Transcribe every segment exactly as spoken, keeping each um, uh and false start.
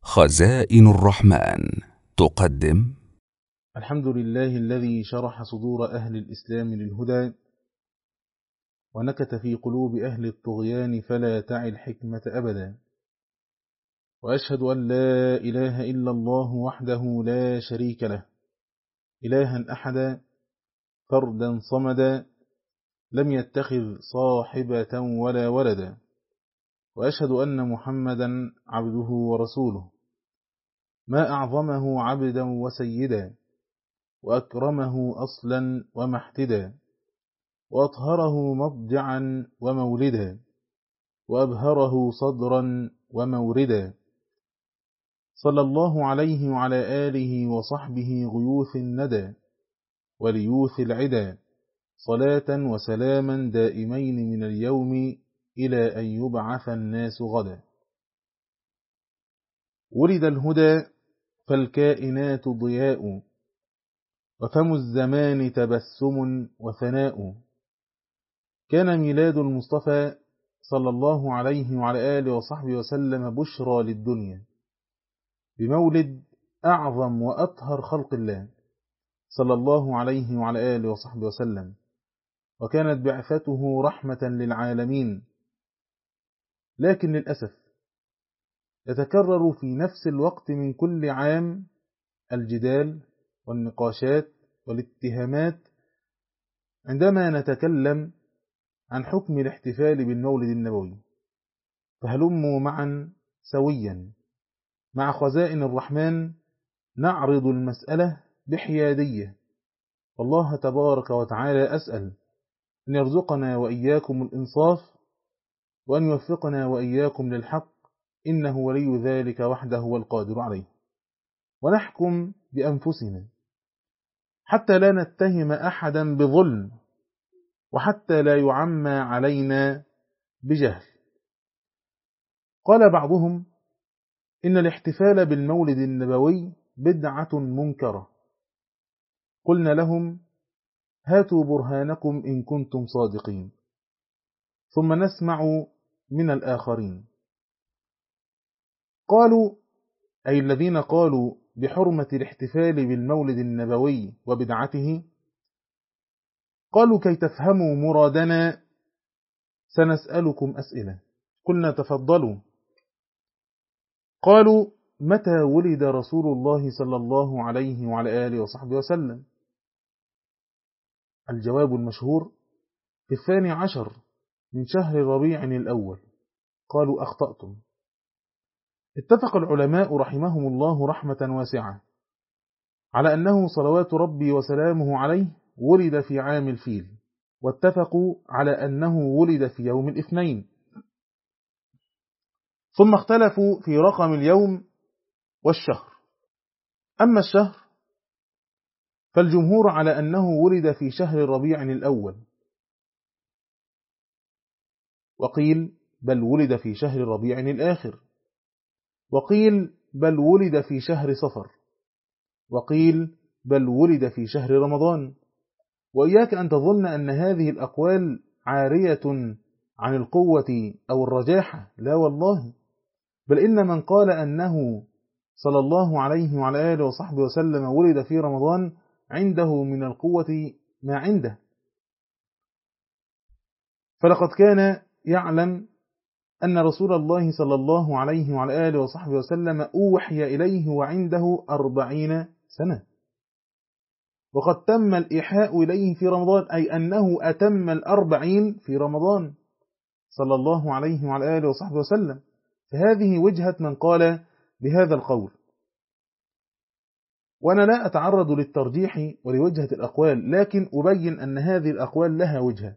خزائن الرحمن تقدم. الحمد لله الذي شرح صدور أهل الإسلام للهدى ونكت في قلوب أهل الطغيان فلا تعي الحكمة أبدا. وأشهد أن لا إله إلا الله وحده لا شريك له، إلها أحدا فردا صمدا لم يتخذ صاحبة ولا ولدا. وأشهد أن محمدا عبده ورسوله، ما أعظمه عبدا وسيدا، وأكرمه أصلا ومحتدا، وأطهره مضجعا ومولدا، وأبهره صدرا وموردا. صلى الله عليه وعلى آله وصحبه غيوث الندى وليوث العدا، صلاة وسلاما دائمين من اليوم إلى أن يبعث الناس غدا. ولد الهدى فالكائنات ضياء، وفم الزمان تبسم وثناء. كان ميلاد المصطفى صلى الله عليه وعلى آله وصحبه وسلم بشرى للدنيا، بمولد أعظم وأطهر خلق الله صلى الله عليه وعلى آله وصحبه وسلم، وكانت بعثته رحمة للعالمين. لكن للأسف يتكرر في نفس الوقت من كل عام الجدال والنقاشات والاتهامات عندما نتكلم عن حكم الاحتفال بالمولد النبوي. فهلموا معا سويا مع خزائن الرحمن نعرض المسألة بحيادية، والله تبارك وتعالى أسأل أن يرزقنا وإياكم الإنصاف، وأن يوفقنا وإياكم للحق، إنه ولي ذلك وحده والقادر عليه. ونحكم بأنفسنا حتى لا نتهم أحدا بظلم، وحتى لا يعمى علينا بجهل. قال بعضهم إن الاحتفال بالمولد النبوي بدعة منكرة. قلنا لهم هاتوا برهانكم إن كنتم صادقين، ثم نسمع من الآخرين. قالوا أي الذين قالوا بحرمة الاحتفال بالمولد النبوي وبدعته، قالوا كي تفهموا مرادنا سنسألكم أسئلة. قلنا تفضلوا. قالوا متى ولد رسول الله صلى الله عليه وعلى آله وصحبه وسلم؟ الجواب المشهور في الثاني عشر من شهر ربيع الأول. قالوا أخطأتم. اتفق العلماء رحمهم الله رحمة واسعة على أنه صلوات ربي وسلامه عليه ولد في عام الفيل، واتفقوا على أنه ولد في يوم الاثنين. ثم اختلفوا في رقم اليوم والشهر. أما الشهر فالجمهور على أنه ولد في شهر ربيع الأول، وقيل بل ولد في شهر ربيع الآخر، وقيل بل ولد في شهر صفر، وقيل بل ولد في شهر رمضان. وإياك أن تظن أن هذه الأقوال عارية عن القوة أو الرجاحة، لا والله، بل إن من قال أنه صلى الله عليه وعلى آله وصحبه وسلم ولد في رمضان عنده من القوة ما عنده. فلقد كان يعلم أن رسول الله صلى الله عليه وعلى آله وصحبه وسلم أوحي إليه وعنده أربعين سنة، وقد تم الإيحاء إليه في رمضان، أي أنه أتم الأربعين في رمضان صلى الله عليه وعلى آله وصحبه وسلم. فهذه وجهة من قال بهذا القول، وأنا لا أتعرض للترجيح ولوجهة الأقوال، لكن أبين أن هذه الأقوال لها وجهة.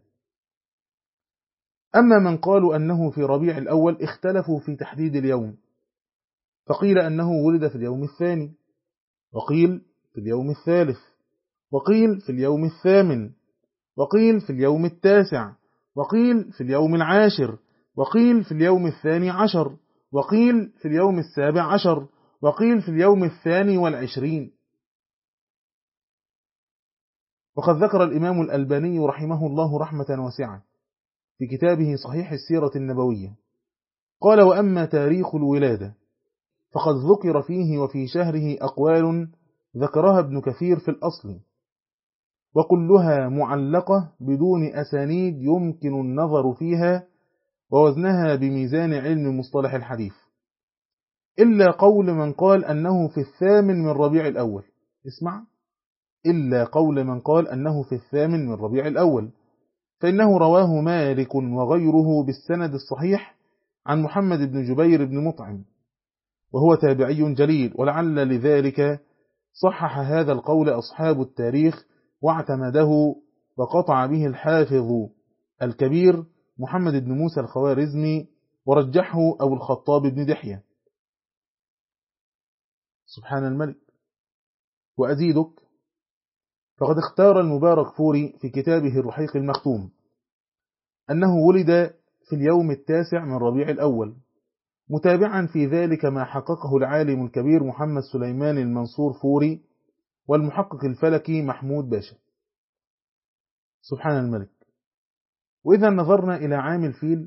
أما من قالوا أنه في ربيع الأول اختلفوا في تحديد اليوم، فقيل أنه ولد في اليوم الثاني، وقيل في اليوم الثالث، وقيل في اليوم الثامن، وقيل في اليوم التاسع، وقيل في اليوم العاشر، وقيل في اليوم الثاني عشر، وقيل في اليوم السابع عشر، وقيل في اليوم الثاني والعشرين. وقد ذكر الإمام الألباني رحمه الله رحمة واسعة في كتابه صحيح السيرة النبوية، قال وأما تاريخ الولادة فقد ذكر فيه وفي شهره أقوال ذكرها ابن كثير في الأصل، وكلها معلقة بدون أسانيد يمكن النظر فيها ووزنها بميزان علم مصطلح الحديث، إلا قول من قال أنه في الثامن من ربيع الأول. اسمع، إلا قول من قال أنه في الثامن من ربيع الأول، فإنه رواه مالك وغيره بالسند الصحيح عن محمد بن جبير بن مطعم، وهو تابعي جليل، ولعل لذلك صحح هذا القول أصحاب التاريخ واعتمده، وقطع به الحافظ الكبير محمد بن موسى الخوارزمي، ورجحه أبو الخطاب بن دحية. سبحان الملك. وأزيدك، فقد اختار المبارك فوري في كتابه الرحيق المختوم أنه ولد في اليوم التاسع من ربيع الأول، متابعا في ذلك ما حققه العالم الكبير محمد سليمان المنصور فوري والمحقق الفلكي محمود باشا. سبحان الملك. وإذا نظرنا إلى عام الفيل،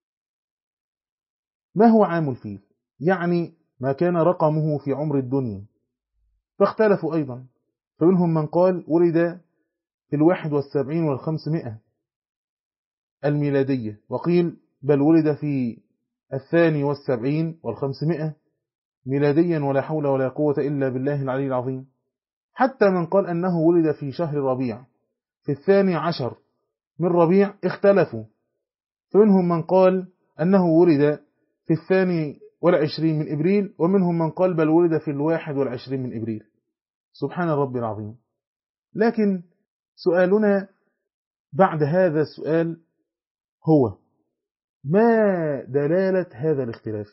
ما هو عام الفيل؟ يعني ما كان رقمه في عمر الدنيا، فاختلفوا أيضا، فمنهم من قال ولد في الواحد والسبعين والخمسمائة الميلادية، وقيل بل ولد في الثاني والسبعين والخمسمائة ميلاديا، ولا حول ولا قوة إلا بالله العلي العظيم. حتى من قال أنه ولد في شهر ربيع في الثاني عشر من ربيع اختلفوا، فمنهم من قال أنه ولد في الثاني والعشرين من إبريل، ومنهم من قال بل ولد في الواحد والعشرين من إبريل. سبحان ربي العظيم. لكن سؤالنا بعد هذا السؤال هو: ما دلالة هذا الاختلاف؟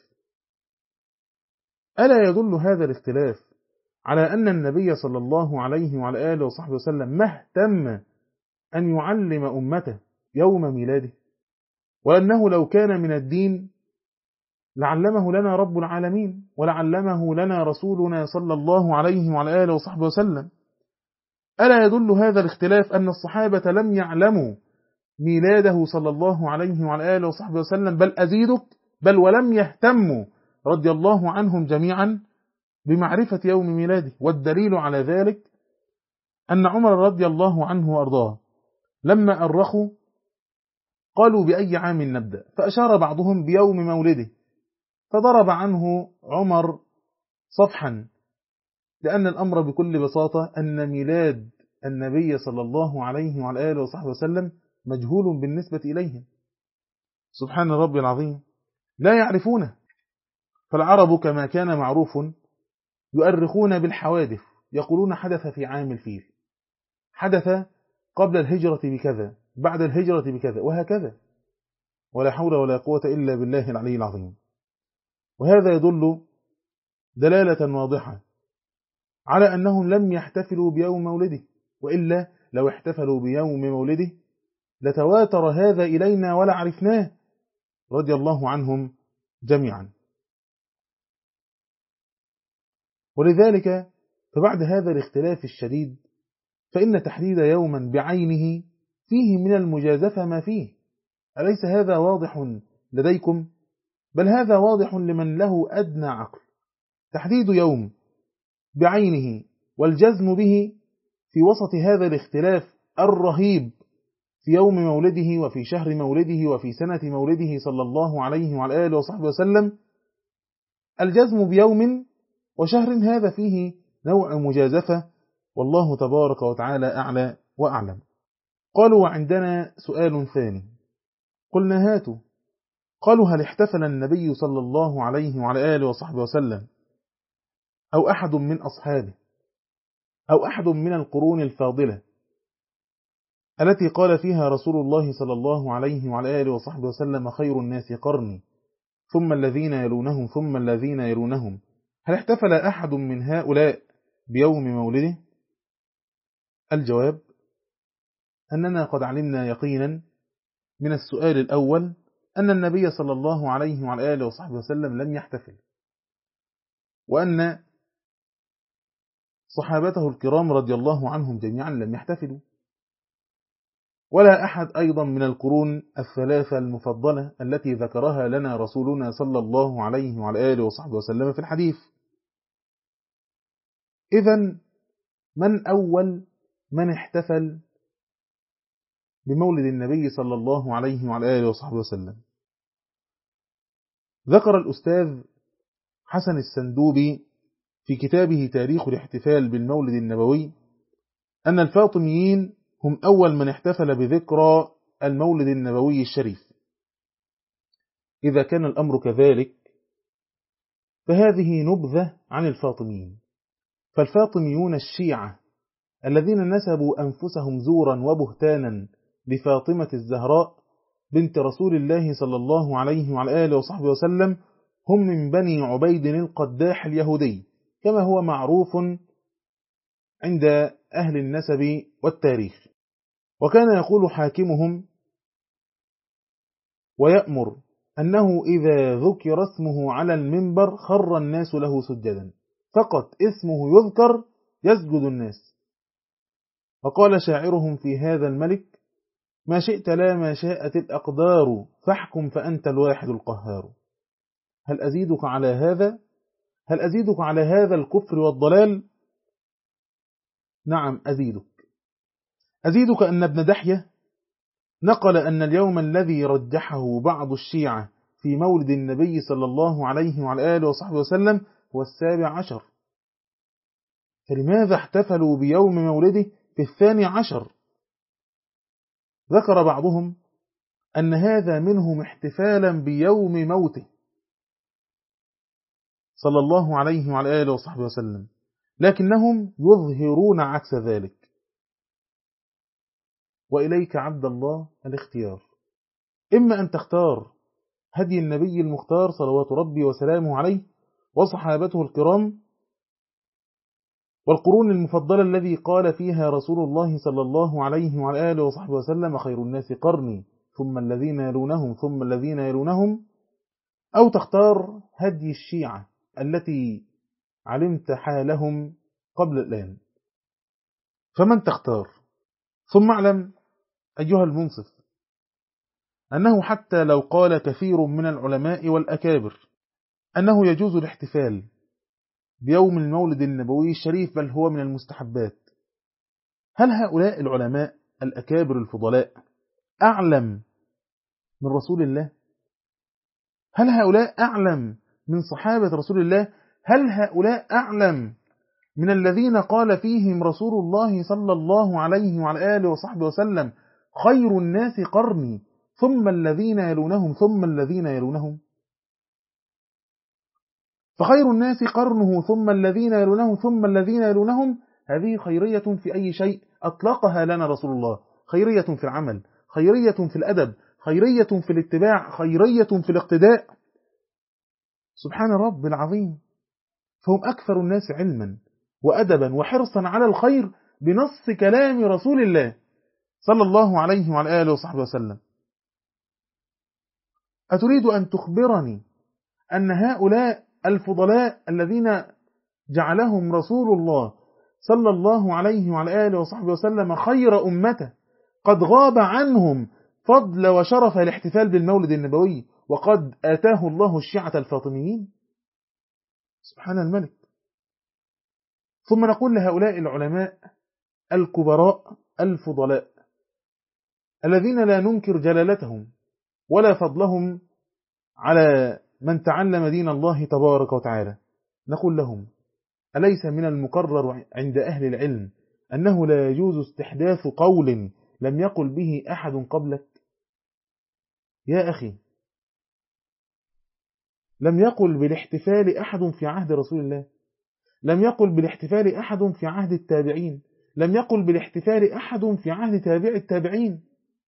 ألا يدل هذا الاختلاف على أن النبي صلى الله عليه وعلى آله وصحبه وسلم ما اهتم أن يعلم أمته يوم ميلاده، وأنه لو كان من الدين لعلمه لنا رب العالمين، ولعلمه لنا رسولنا صلى الله عليه وعلى آله وصحبه وسلم؟ ألا يدل هذا الاختلاف أن الصحابة لم يعلموا ميلاده صلى الله عليه وعلى آله وصحبه وسلم، بل أزيدك، بل ولم يهتموا رضي الله عنهم جميعا بمعرفة يوم ميلاده؟ والدليل على ذلك أن عمر رضي الله عنه وأرضاه لما أرخوا قالوا بأي عام نبدأ، فأشار بعضهم بيوم مولده، فضرب عنه عمر صفحا، لأن الأمر بكل بساطة أن ميلاد النبي صلى الله عليه وعلى آله وصحبه وسلم مجهول بالنسبة إليهم. سبحان ربي العظيم. لا يعرفونه. فالعرب كما كان معروف يؤرخون بالحوادث، يقولون حدث في عام الفيل، حدث قبل الهجرة بكذا، بعد الهجرة بكذا، وهكذا، ولا حول ولا قوة إلا بالله العلي العظيم. وهذا يدل دلالة واضحة على أنهم لم يحتفلوا بيوم مولده، وإلا لو احتفلوا بيوم مولده لتواتر هذا إلينا ولا عرفناه، رضي الله عنهم جميعا. ولذلك فبعد هذا الاختلاف الشديد فإن تحديد يوما بعينه فيه من المجازفة ما فيه. أليس هذا واضح لديكم؟ بل هذا واضح لمن له أدنى عقل. تحديد يوم بعينه والجزم به في وسط هذا الاختلاف الرهيب في يوم مولده وفي شهر مولده وفي سنة مولده صلى الله عليه وعلى آله وصحبه وسلم، الجزم بيوم وشهر هذا فيه نوع مجازفة، والله تبارك وتعالى أعلى وأعلم. قالوا: وعندنا سؤال ثاني. قلنا: هاتوا. قالوا: هل احتفل النبي صلى الله عليه وعلى آله وصحبه وسلم أو أحد من أصحابه أو أحد من القرون الفاضلة التي قال فيها رسول الله صلى الله عليه وعلى آله وصحبه وسلم: خير الناس قرني ثم الذين يلونهم ثم الذين يلونهم، هل احتفل أحد من هؤلاء بيوم مولده؟ الجواب أننا قد علمنا يقينا من السؤال الأول أن النبي صلى الله عليه وعلى آله وصحبه وسلم لم يحتفل، وأن صحابته الكرام رضي الله عنهم جميعا لم يحتفلوا. ولا أحد أيضا من القرون الثلاثة المفضلة التي ذكرها لنا رسولنا صلى الله عليه وعلى آله وصحبه وسلم في الحديث. إذن من أول من احتفل بمولد النبي صلى الله عليه وعلى آله وصحبه وسلم؟ ذكر الأستاذ حسن السندوبي في كتابه تاريخ الاحتفال بالمولد النبوي أن الفاطميين هم أول من احتفل بذكرى المولد النبوي الشريف. إذا كان الأمر كذلك فهذه نبذة عن الفاطميين. فالفاطميون الشيعة الذين نسبوا أنفسهم زورا وبهتانا لفاطمة الزهراء بنت رسول الله صلى الله عليه وعلى آله وصحبه وسلم هم من بني عبيد القداح اليهودي كما هو معروف عند أهل النسب والتاريخ. وكان يقول حاكمهم ويأمر أنه إذا ذكر اسمه على المنبر خر الناس له سجدا، فقط اسمه يذكر يسجد الناس. وقال شاعرهم في هذا الملك: ما شئت لا ما شاءت الأقدار فاحكم فأنت الواحد القهار. هل أزيدك على هذا؟ هل أزيدك على هذا الكفر والضلال؟ نعم أزيدك. أزيدك أن ابن دحية نقل أن اليوم الذي رجحه بعض الشيعة في مولد النبي صلى الله عليه وعلى آله وصحبه وسلم هو السابع عشر. فلماذا احتفلوا بيوم مولده في الثاني عشر؟ ذكر بعضهم أن هذا منهم احتفالا بيوم موته صلى الله عليه وعلى آله وصحبه وسلم، لكنهم يظهرون عكس ذلك. وإليك عبد الله الاختيار، إما أن تختار هدي النبي المختار صلوات ربي وسلامه عليه وصحابته الكرام والقرون المفضلة الذي قال فيها رسول الله صلى الله عليه وعلى آله وصحبه وسلم: خير الناس قرني ثم الذين يلونهم ثم الذين يلونهم، أو تختار هدي الشيعة التي علمت حالهم قبل الآن. فمن تختار؟ ثم اعلم أيها المنصف أنه حتى لو قال كثير من العلماء والأكابر أنه يجوز الاحتفال بيوم المولد النبوي الشريف بل هو من المستحبات، هل هؤلاء العلماء الأكابر الفضلاء أعلم من رسول الله؟ هل هؤلاء أعلم من صحابة رسول الله؟ هل هؤلاء أعلم من الذين قال فيهم رسول الله صلى الله عليه وعلى آله وصحبه وسلم: خير الناس قرني ثم الذين يلونهم ثم الذين يلونهم؟ فخير الناس قرنه ثم الذين يلونهم ثم الذين يلونهم، هذه خيرية في أي شيء أطلقها لنا رسول الله، خيرية في العمل، خيرية في الأدب، خيرية في الاتباع، خيرية في الاقتداء. سبحان رب العظيم. فهم أكثر الناس علما وأدبا وحرصا على الخير بنص كلام رسول الله صلى الله عليه وعلى آله وصحبه وسلم. أتريد أن تخبرني أن هؤلاء الفضلاء الذين جعلهم رسول الله صلى الله عليه وعلى آله وصحبه وسلم خير أمته قد غاب عنهم فضل وشرف الاحتفال بالمولد النبوي وقد آتاه الله الشيعة الفاطميين؟ سبحان الملك. ثم نقول لهؤلاء العلماء الكبراء الفضلاء الذين لا ننكر جلالتهم ولا فضلهم على من تعلم دين الله تبارك وتعالى، نقول لهم: أليس من المقرر عند أهل العلم أنه لا يجوز استحداث قول لم يقل به أحد قبلك؟ يا أخي، لم يقل بالاحتفال أحد في عهد رسول الله، لم يقل بالاحتفال أحد في عهد التابعين، لم يقل بالاحتفال أحد في عهد تابع التابعين.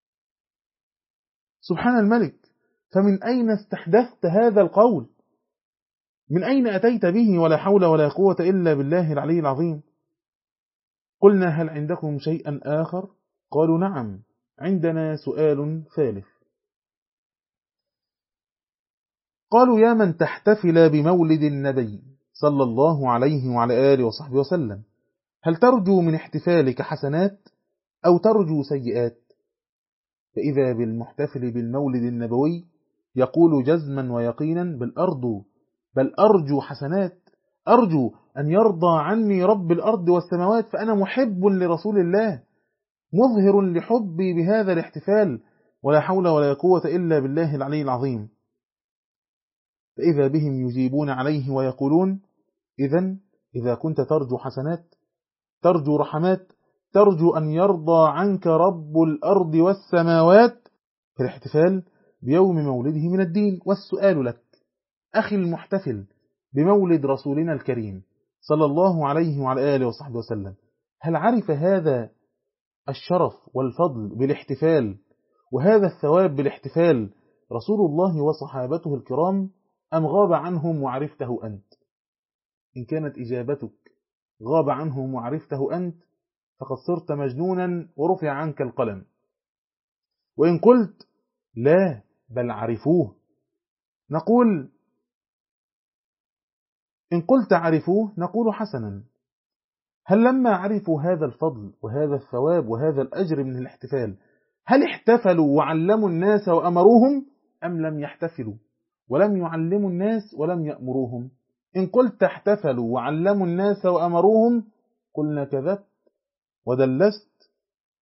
سبحان الملك. فمن أين استحدثت هذا القول؟ من أين أتيت به؟ ولا حول ولا قوة إلا بالله العلي العظيم. قلنا: هل عندكم شيئا آخر؟ قالوا: نعم، عندنا سؤال ثالث. قالوا: يا من تحتفل بمولد النبي صلى الله عليه وعلى آله وصحبه وسلم، هل ترجو من احتفالك حسنات أو ترجو سيئات؟ فإذا بالمحتفل بالمولد النبوي يقول جزما ويقينا بل أرجو بل أرجو حسنات، أرجو أن يرضى عني رب الأرض والسماوات، فأنا محب لرسول الله مظهر لحبي بهذا الاحتفال، ولا حول ولا قوة إلا بالله العلي العظيم. فإذا بهم يجيبون عليه ويقولون إذن إذا كنت ترجو حسنات، ترجو رحمات، ترجو أن يرضى عنك رب الأرض والسماوات، في الاحتفال بيوم مولده من الدين. والسؤال لك أخي المحتفل بمولد رسولنا الكريم صلى الله عليه وعلى آله وصحبه وسلم، هل عرف هذا الشرف والفضل بالاحتفال وهذا الثواب بالاحتفال رسول الله وصحابته الكرام، أم غاب عنهم وعرفته أنت؟ إن كانت إجابتك غاب عنهم وعرفته أنت فقد صرت مجنونا ورفع عنك القلم. وإن قلت لا بل عرفوه، نقول إن قلت عرفوه نقول حسنا، هل لما عرفوا هذا الفضل وهذا الثواب وهذا الأجر من الاحتفال هل احتفلوا وعلموا الناس وأمروهم، أم لم يحتفلوا ولم يعلموا الناس ولم يأمروهم؟ إن قلت احتفلوا وعلموا الناس وأمروهم قلنا كذبت ودلست،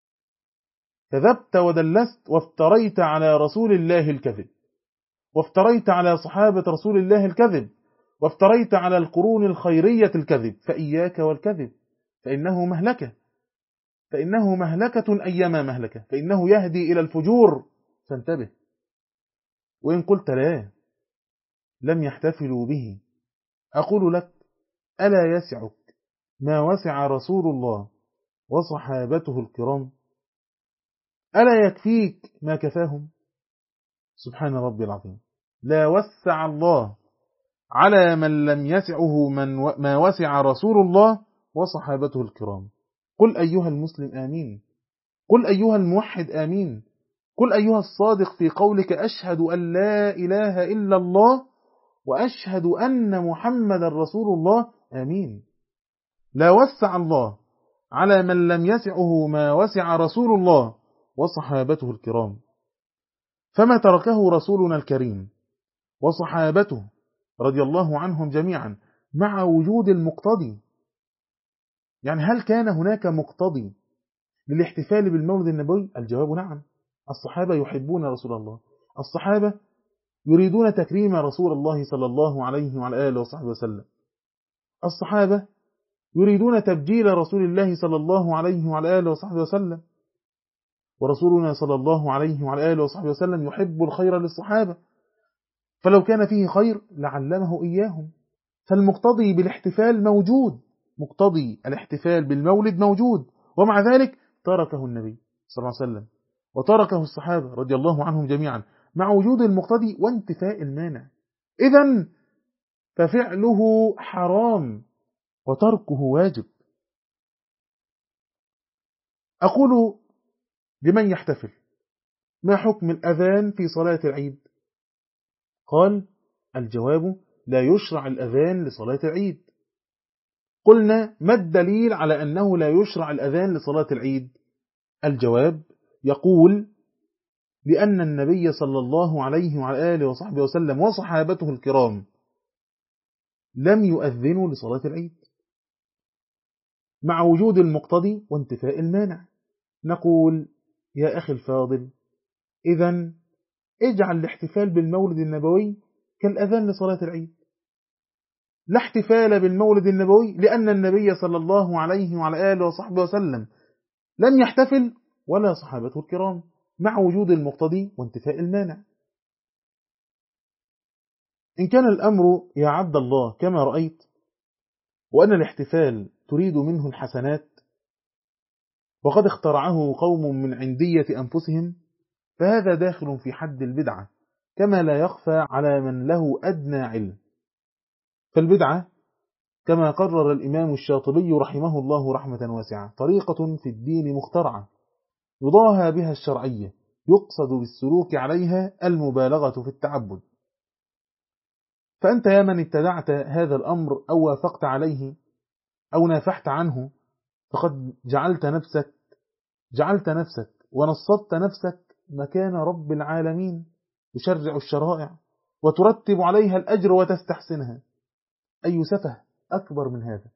كذبت ودلست وافتريت على رسول الله الكذب، وافتريت على صحابة رسول الله الكذب، وافتريت على القرون الخيرية الكذب. فإياك والكذب فإنه مهلكة، فإنه مهلكة أيما مهلكة، فإنه يهدي إلى الفجور، فانتبه. وإن قلت لا لم يحتفلوا به، أقول لك ألا يسعك ما وسع رسول الله وصحابته الكرام؟ ألا يكفيك ما كفاهم؟ سبحان ربي العظيم. لا وسع الله على من لم يسعه من و... ما وسع رسول الله وصحابته الكرام. قل أيها المسلم آمين، قل أيها الموحد آمين، قل أيها الصادق في قولك أشهد أن لا إله إلا الله وأشهد أن محمد رسول الله آمين. لا وسع الله على من لم يسعه ما وسع رسول الله وصحابته الكرام، فما تركه رسولنا الكريم وصحابته رضي الله عنهم جميعا مع وجود المقتضي. يعني هل كان هناك مقتضي للاحتفال بالمولد النبوي؟ الجواب نعم. الصحابة يحبون رسول الله، الصحابة يريدون تكريم رسول الله صلى الله عليه وعلى آله وصحبه وسلم، الصحابة يريدون تبجيل رسول الله صلى الله عليه وعلى آله وصحبه وسلم، ورسولنا صلى الله عليه وعلى آله وصحبه وسلم يحب الخير للصحابة، فلو كان فيه خير لعلمه إياهم. فالمقتضي بالاحتفال موجود، مقتضي الاحتفال بالمولد موجود، ومع ذلك تركه النبي صلى الله عليه وسلم وتركه الصحابة رضي الله عنهم جميعا مع وجود المقتضي وانتفاء المانع. إذن ففعله حرام وتركه واجب. أقول لمن يحتفل ما حكم الأذان في صلاة العيد؟ قال الجواب لا يشرع الأذان لصلاة العيد. قلنا ما الدليل على أنه لا يشرع الأذان لصلاة العيد؟ الجواب يقول لأن النبي صلى الله عليه وعلى آله وصحبه وسلم وصحابته الكرام لم يؤذنوا لصلاة العيد مع وجود المقتضي وانتفاء المانع. نقول يا أخي الفاضل إذن اجعل الاحتفال بالمولد النبوي كالأذان لصلاة العيد. لا احتفال بالمولد النبوي لأن النبي صلى الله عليه وعلى آله وصحبه وسلم لم يحتفل ولا صحابته الكرام مع وجود المقتضي وانتفاء المانع. إن كان الأمر يا عبد الله كما رأيت وأن الاحتفال تريد منه الحسنات وقد اخترعه قوم من عندية أنفسهم، فهذا داخل في حد البدعة كما لا يخفى على من له أدنى علم. فالبدعة كما قرر الإمام الشاطبي رحمه الله رحمة واسعة طريقة في الدين مخترعة يضاهى بها الشرعية يقصد بالسلوك عليها المبالغة في التعبد. فأنت يا من ابتدعت هذا الأمر أو وافقت عليه أو نافحت عنه فقد جعلت نفسك جعلت نفسك ونصبت نفسك مكان رب العالمين، تشرع الشرائع وترتب عليها الأجر وتستحسنها. أي سفه أكبر من هذا؟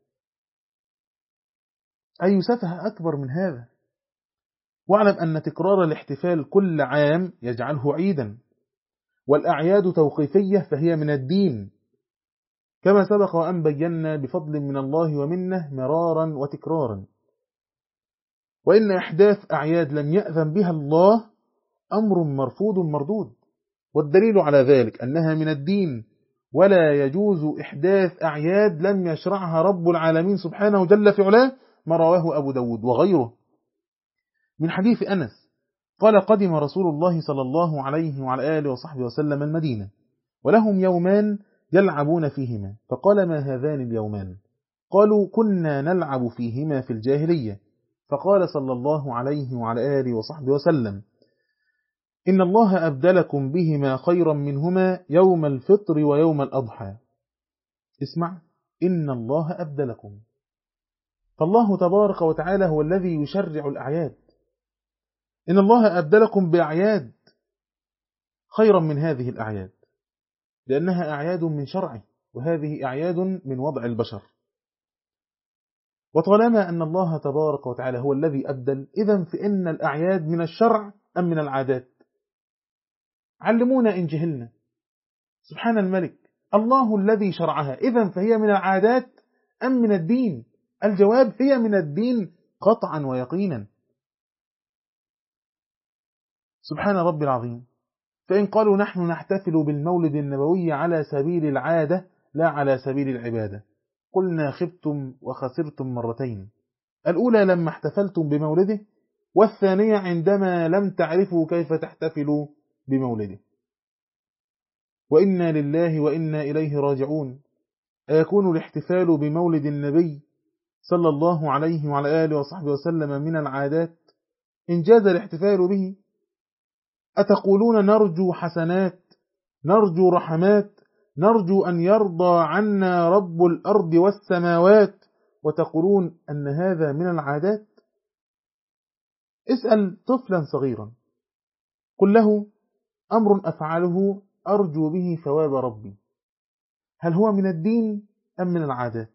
أي سفه أكبر من هذا؟ واعلم أن تكرار الاحتفال كل عام يجعله عيدا، والأعياد توقيفية فهي من الدين، كما سبق وأن بينا بفضل من الله ومنه مرارا وتكرارا. وإن إحداث أعياد لم يأذن بها الله أمر مرفوض مردود، والدليل على ذلك أنها من الدين، ولا يجوز إحداث أعياد لم يشرعها رب العالمين سبحانه جل في علاه، ما رواه أبو داود وغيره من حديث أنس قال: قدم رسول الله صلى الله عليه وعلى آله وصحبه وسلم المدينة، ولهم يومان يلعبون فيهما، فقال: ما هذان اليومان؟ قالوا: كنا نلعب فيهما في الجاهلية. فقال صلى الله عليه وعلى آله وصحبه وسلم: إن الله أبدلكم بهما خيرا منهما يوم الفطر ويوم الأضحى. اسمع، إن الله أبدلكم، فالله تبارك وتعالى هو الذي يشرع الأعياد. إن الله أبدلكم بأعياد خيرا من هذه الأعياد، لأنها أعياد من شرعه، وهذه أعياد من وضع البشر. وطالما أن الله تبارك وتعالى هو الذي أبدل، إذن فإن الأعياد من الشرع أم من العادات؟ علمونا إن جهلنا. سبحان الملك، الله الذي شرعها، إذن فهي من العادات أم من الدين؟ الجواب: هي من الدين قطعا ويقينا. سبحان رب العظيم. فإن قالوا نحن نحتفل بالمولد النبوي على سبيل العادة لا على سبيل العبادة، قلنا: خبتم وخسرتم مرتين، الأولى لما احتفلتم بمولده، والثانية عندما لم تعرفوا كيف تحتفلوا بمولده. وإنا لله وإنا إليه راجعون. أيكون الاحتفال بمولد النبي صلى الله عليه وعلى آله وصحبه وسلم من العادات إن جاز الاحتفال به؟ أتقولون نرجو حسنات، نرجو رحمات، نرجو أن يرضى عنا رب الأرض والسماوات، وتقولون أن هذا من العادات؟ اسأل طفلا صغيرا، قل له: أمر أفعله أرجو به ثواب ربي، هل هو من الدين أم من العادات؟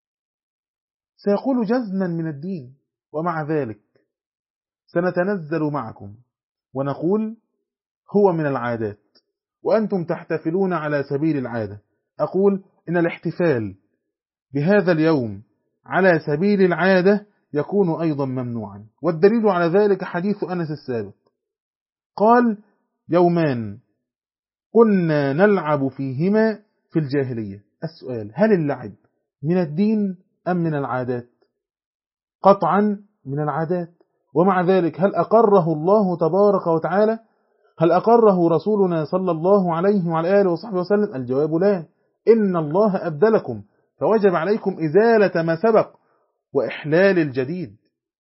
سيقول جزما من الدين. ومع ذلك سنتنزل معكم ونقول: هو من العادات، وأنتم تحتفلون على سبيل العادة. أقول إن الاحتفال بهذا اليوم على سبيل العادة يكون أيضا ممنوعا، والدليل على ذلك حديث أنس السابق، قال: يومان كنا نلعب فيهما في الجاهلية. السؤال: هل اللعب من الدين أم من العادات؟ قطعا من العادات. ومع ذلك هل أقره الله تبارك وتعالى؟ هل أقره رسولنا صلى الله عليه وعلى آله وصحبه وسلم؟ الجواب لا. إن الله أبدلكم، فوجب عليكم إزالة ما سبق وإحلال الجديد.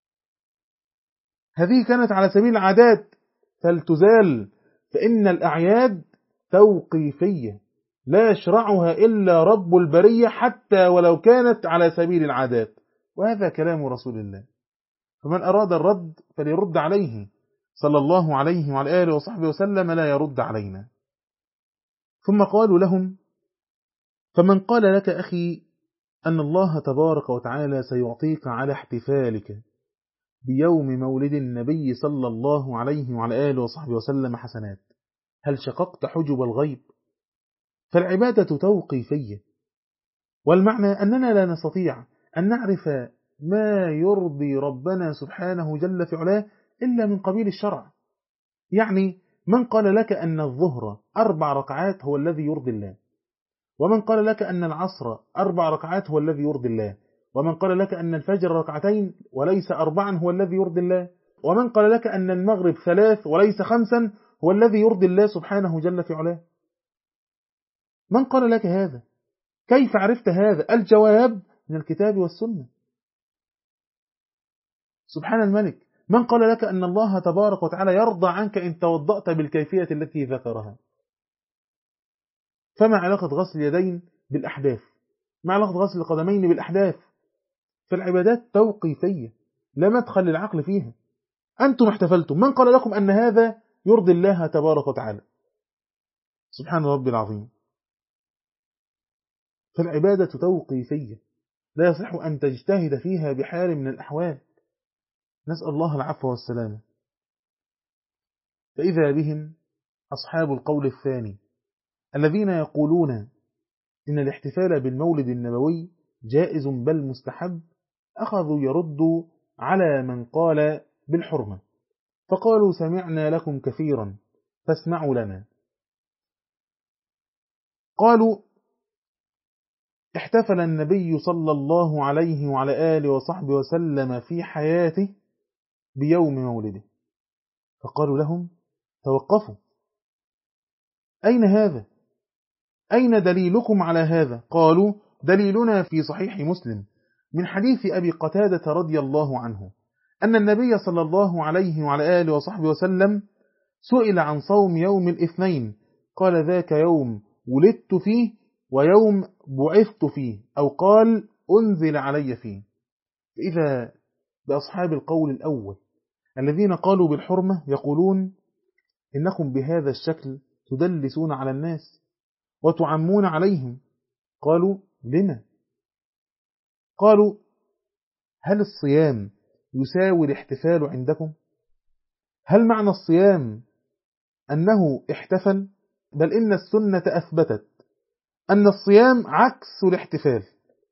هذه كانت على سبيل العادات فلتزال، فإن الأعياد توقيفية لا يشرعها إلا رب البرية، حتى ولو كانت على سبيل العادات. وهذا كلام رسول الله، فمن أراد الرد فليرد عليه صلى الله عليه وعلى آله وصحبه وسلم، لا يرد علينا. ثم قالوا لهم: فمن قال لك أخي أن الله تبارك وتعالى سيعطيك على احتفالك بيوم مولد النبي صلى الله عليه وعلى آله وصحبه وسلم حسنات، هل شققت حجب الغيب؟ فالعبادة توقيفية، والمعنى أننا لا نستطيع أن نعرف ما يرضي ربنا سبحانه جل في علاه إلا من قبيل الشرع. يعني من قال لك أن الظهر أربع ركعات هو الذي يرضي الله، ومن قال لك أن العصر أربع ركعات هو الذي يرضي الله، ومن قال لك أن الفجر ركعتين وليس أربعا هو الذي يرضي الله، ومن قال لك أن المغرب ثلاث وليس خمسا هو الذي يرضي الله سبحانه جل في علاه. من قال لك هذا؟ كيف عرفت هذا؟ الجواب من الكتاب والسنة. سبحان الملك. من قال لك أن الله تبارك وتعالى يرضى عنك إن توضأت بالكيفية التي ذكرها؟ فما علاقة غسل اليدين بالأحداث؟ ما علاقة غسل القدمين بالأحداث؟ فالعبادات توقيفية لا مدخل للعقل فيها. أنتم احتفلتم، من قال لكم أن هذا يرضي الله تبارك وتعالى. سبحان ربي العظيم. فالعبادة توقيفية لا يصح أن تجتهد فيها بحال من الأحوال، نسأل الله العفو والسلامة. فإذا بهم أصحاب القول الثاني الذين يقولون إن الاحتفال بالمولد النبوي جائز بل مستحب، أخذوا يردوا على من قال بالحرمة، فقالوا سمعنا لكم كثيرا فاسمعوا لنا. قالوا احتفل النبي صلى الله عليه وعلى آله وصحبه وسلم في حياته بيوم مولده، فقالوا لهم توقفوا، أين هذا؟ أين دليلكم على هذا؟ قالوا دليلنا في صحيح مسلم من حديث أبي قتادة رضي الله عنه أن النبي صلى الله عليه وعلى آله وصحبه وسلم سئل عن صوم يوم الاثنين، قال ذاك يوم ولدت فيه ويوم بعثت فيه، أو قال أنزل علي فيه. فإذا بأصحاب القول الأول الذين قالوا بالحرمة يقولون إنكم بهذا الشكل تدلسون على الناس وتعمون عليهم. قالوا لما؟ قالوا هل الصيام يساوي الاحتفال عندكم؟ هل معنى الصيام أنه احتفل؟ بل إن السنة أثبتت أن الصيام عكس الاحتفال،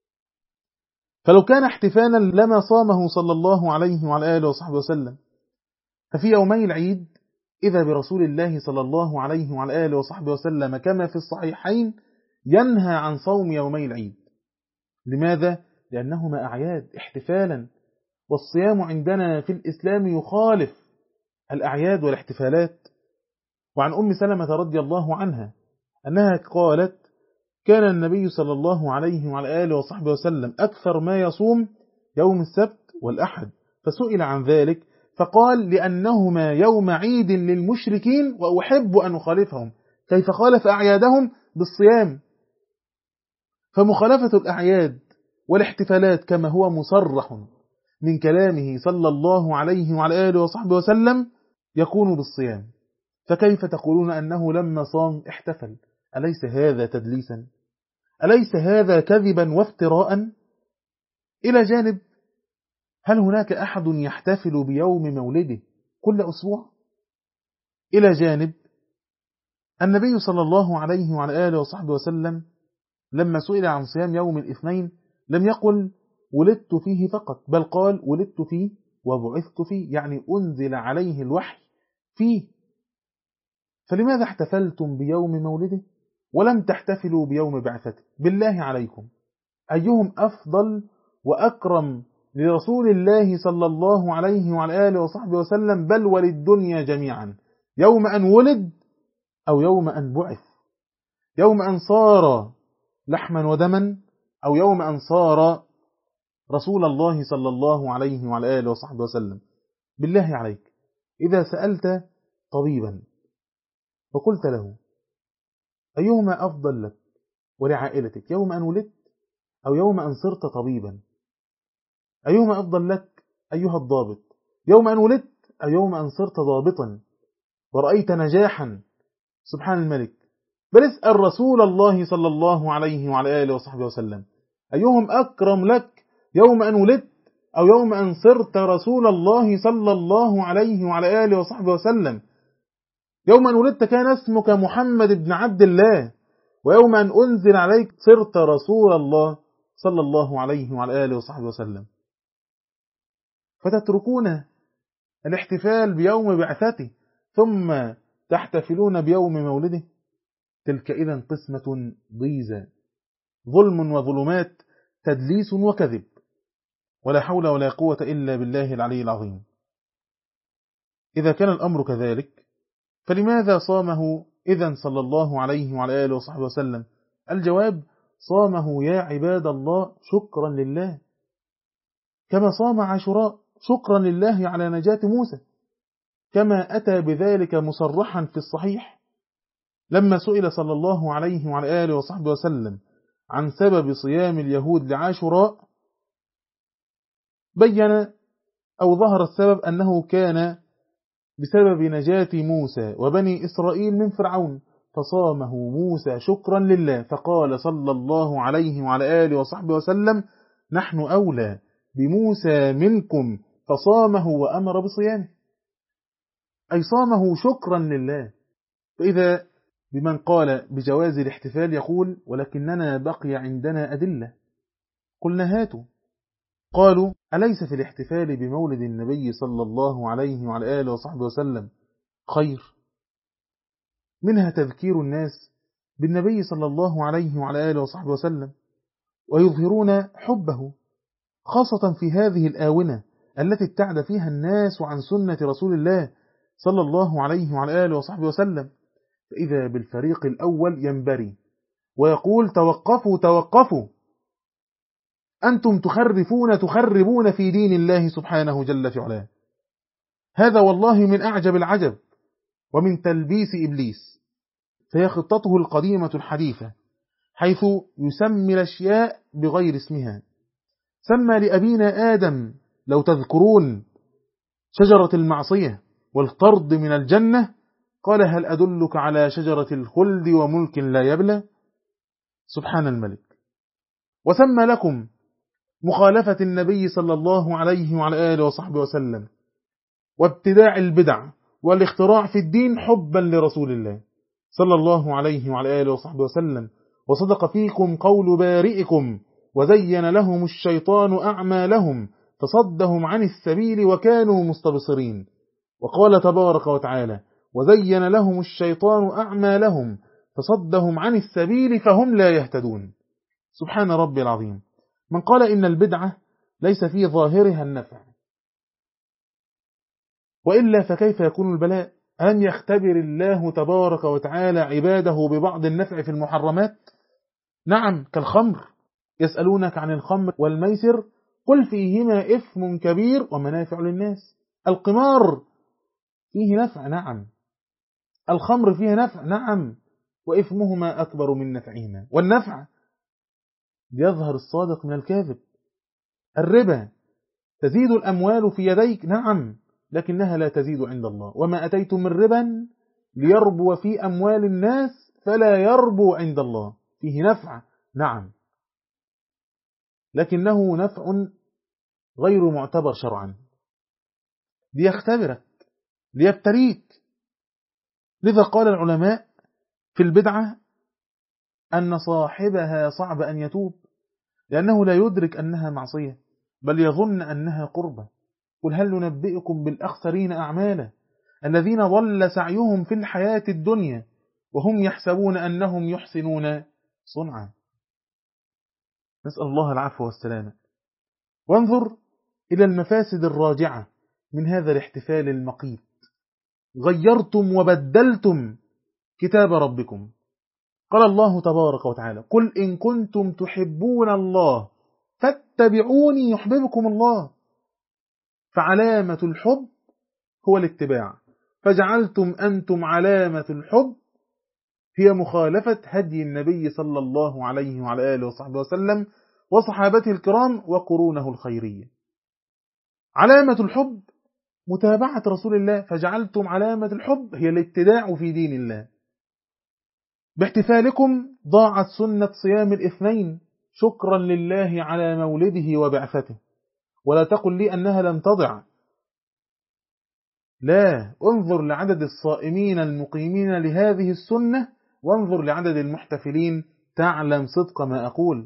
فلو كان احتفالا لما صامه صلى الله عليه وعلى آله وصحبه وسلم. ففي يومي العيد إذا برسول الله صلى الله عليه وعلى آله وصحبه وسلم كما في الصحيحين ينهى عن صوم يومي العيد. لماذا؟ لأنهما أعياد احتفالا، والصيام عندنا في الإسلام يخالف الأعياد والاحتفالات. وعن أم سلمة رضي الله عنها أنها قالت كان النبي صلى الله عليه وعلى آله وصحبه وسلم أكثر ما يصوم يوم السبت والأحد، فسئل عن ذلك فقال لأنهما يوم عيد للمشركين وأحب أن أخالفهم. كيف خالف أعيادهم؟ بالصيام. فمخالفة الأعياد والاحتفالات كما هو مصرح من كلامه صلى الله عليه وعلى آله وصحبه وسلم يكون بالصيام، فكيف تقولون أنه لما صام احتفل؟ أليس هذا تدليسا؟ أليس هذا كذبا وافتراء؟ إلى جانب، هل هناك أحد يحتفل بيوم مولده كل أسبوع؟ إلى جانب، النبي صلى الله عليه وعلى آله وصحبه وسلم لما سئل عن صيام يوم الاثنين لم يقل ولدت فيه فقط، بل قال ولدت فيه وبعثت فيه، يعني أنزل عليه الوحي فيه. فلماذا احتفلتم بيوم مولده ولم تحتفلوا بيوم بعثته؟ بالله عليكم، أيهم أفضل وأكرم لرسول الله صلى الله عليه وعلى آله وصحبه وسلم بل وللدنيا جميعا، يوم أن ولد أو يوم أن بعث؟ يوم أن صار لحما ودما أو يوم أن صار رسول الله صلى الله عليه وعلى آله وصحبه وسلم؟ بالله عليك، إذا سألت طبيبا وقلت له أيهما أفضل لك ولعائلتك، يوم أن ولدت أو يوم أن صرت طبيبا؟ أيهما أفضل لك أيها الضابط، يوم أن ولدت أو يوم أن صرت ضابطا ورأيت نجاحا؟ سبحان الملك. بل اسأل رسول الله صلى الله عليه وعلى آله وصحبه وسلم أيهم أكرم لك، يوم أن ولدت أو يوم أن صرت رسول الله صلى الله عليه وعلى آله وصحبه وسلم؟ يوم أن ولدت كان اسمك محمد بن عبد الله، ويوم أن أنزل عليك صرت رسول الله صلى الله عليه وعلى آله وصحبه وسلم. فتتركون الاحتفال بيوم بعثته ثم تحتفلون بيوم مولده؟ تلك إذن قسمة ضيزى، ظلم وظلمات، تدليس وكذب، ولا حول ولا قوة إلا بالله العلي العظيم. إذا كان الأمر كذلك فلماذا صامه إذن صلى الله عليه وعلى آله وصحبه وسلم؟ الجواب: صامه يا عباد الله شكرا لله، كما صام عاشوراء شكرا لله على نجاة موسى، كما أتى بذلك مصرحا في الصحيح لما سئل صلى الله عليه وعلى آله وصحبه وسلم عن سبب صيام اليهود لعاشوراء، بين أو ظهر السبب أنه كان بسبب نجاة موسى وبني إسرائيل من فرعون، فصامه موسى شكرا لله، فقال صلى الله عليه وعلى آله وصحبه وسلم: نحن أولى بموسى منكم، فصامه وأمر بصيامه، أي صامه شكرا لله. فإذا بمن قال بجواز الاحتفال يقول: ولكننا بقي عندنا أدلة. قلنا هاتوا. قالوا: أليس في الاحتفال بمولد النبي صلى الله عليه وعلى آله وصحبه وسلم خير؟ منها تذكير الناس بالنبي صلى الله عليه وعلى آله وصحبه وسلم، ويظهرون حبه، خاصة في هذه الآونة التي ابتعد فيها الناس عن سنة رسول الله صلى الله عليه وعلى آله وصحبه وسلم. فإذا بالفريق الأول ينبري ويقول: توقفوا توقفوا، أنتم تخرفون تخربون في دين الله سبحانه جل في علاه. هذا والله من أعجب العجب ومن تلبيس إبليس، فهي خطته القديمة الحديثة، حيث يسمي الأشياء بغير اسمها. سمى لأبينا آدم، لو تذكرون، شجرة المعصية والطرد من الجنة، قال: هل أدلك على شجرة الخلد وملك لا يبلى؟ سبحان الملك. وسمى لكم مخالفة النبي صلى الله عليه وعلى آله وصحبه وسلم وابتداع البدع والاختراع في الدين حبا لرسول الله صلى الله عليه وعلى آله وصحبه وسلم. وصدق فيكم قول بارئكم: وزين لهم الشيطان أعمالهم فصدهم عن السبيل وكانوا مستبصرين. وقال تبارك وتعالى: وزين لهم الشيطان أعمالهم فصدهم عن السبيل فهم لا يهتدون. سبحان ربي العظيم. من قال إن البدعة ليس في ظاهرها النفع، وإلا فكيف يكون البلاء؟ ألم يختبر الله تبارك وتعالى عباده ببعض النفع في المحرمات؟ نعم، كالخمر. يسألونك عن الخمر والميسر، قل فيهما إثم كبير ومنافع للناس. القمار فيه نفع، نعم. الخمر فيها نفع، نعم، وإثمهما أكبر من نفعهما. والنفع يظهر الصادق من الكاذب. الربا تزيد الأموال في يديك، نعم، لكنها لا تزيد عند الله. وما أتيتم من ربا ليربو في أموال الناس فلا يربو عند الله. فيه نفع، نعم، لكنه نفع غير معتبر شرعا، ليختبرك، ليبتليك. لذا قال العلماء في البدعة أن صاحبها صعب أن يتوب، لأنه لا يدرك أنها معصية، بل يظن أنها قربة. قل هل ننبئكم بالأخسرين أعمالا الذين ضل سعيهم في الحياة الدنيا وهم يحسبون أنهم يحسنون صنعا. نسأل الله العفو والسلامة. وانظر إلى المفاسد الراجعة من هذا الاحتفال المقيت. غيرتم وبدلتم كتاب ربكم. قال الله تبارك وتعالى: قل إن كنتم تحبون الله فاتبعوني يحببكم الله. فعلامة الحب هو الاتباع، فجعلتم أنتم علامة الحب هي مخالفة هدي النبي صلى الله عليه وعلى آله وصحبه وسلم وصحابته الكرام وقرونه الخيرية. علامة الحب متابعة رسول الله، فجعلتم علامة الحب هي الابتداع في دين الله. باحتفالكم ضاعت سنة صيام الاثنين شكرا لله على مولده وبعثته. ولا تقل لي أنها لم تضع، لا، انظر لعدد الصائمين المقيمين لهذه السنة وانظر لعدد المحتفلين تعلم صدق ما أقول.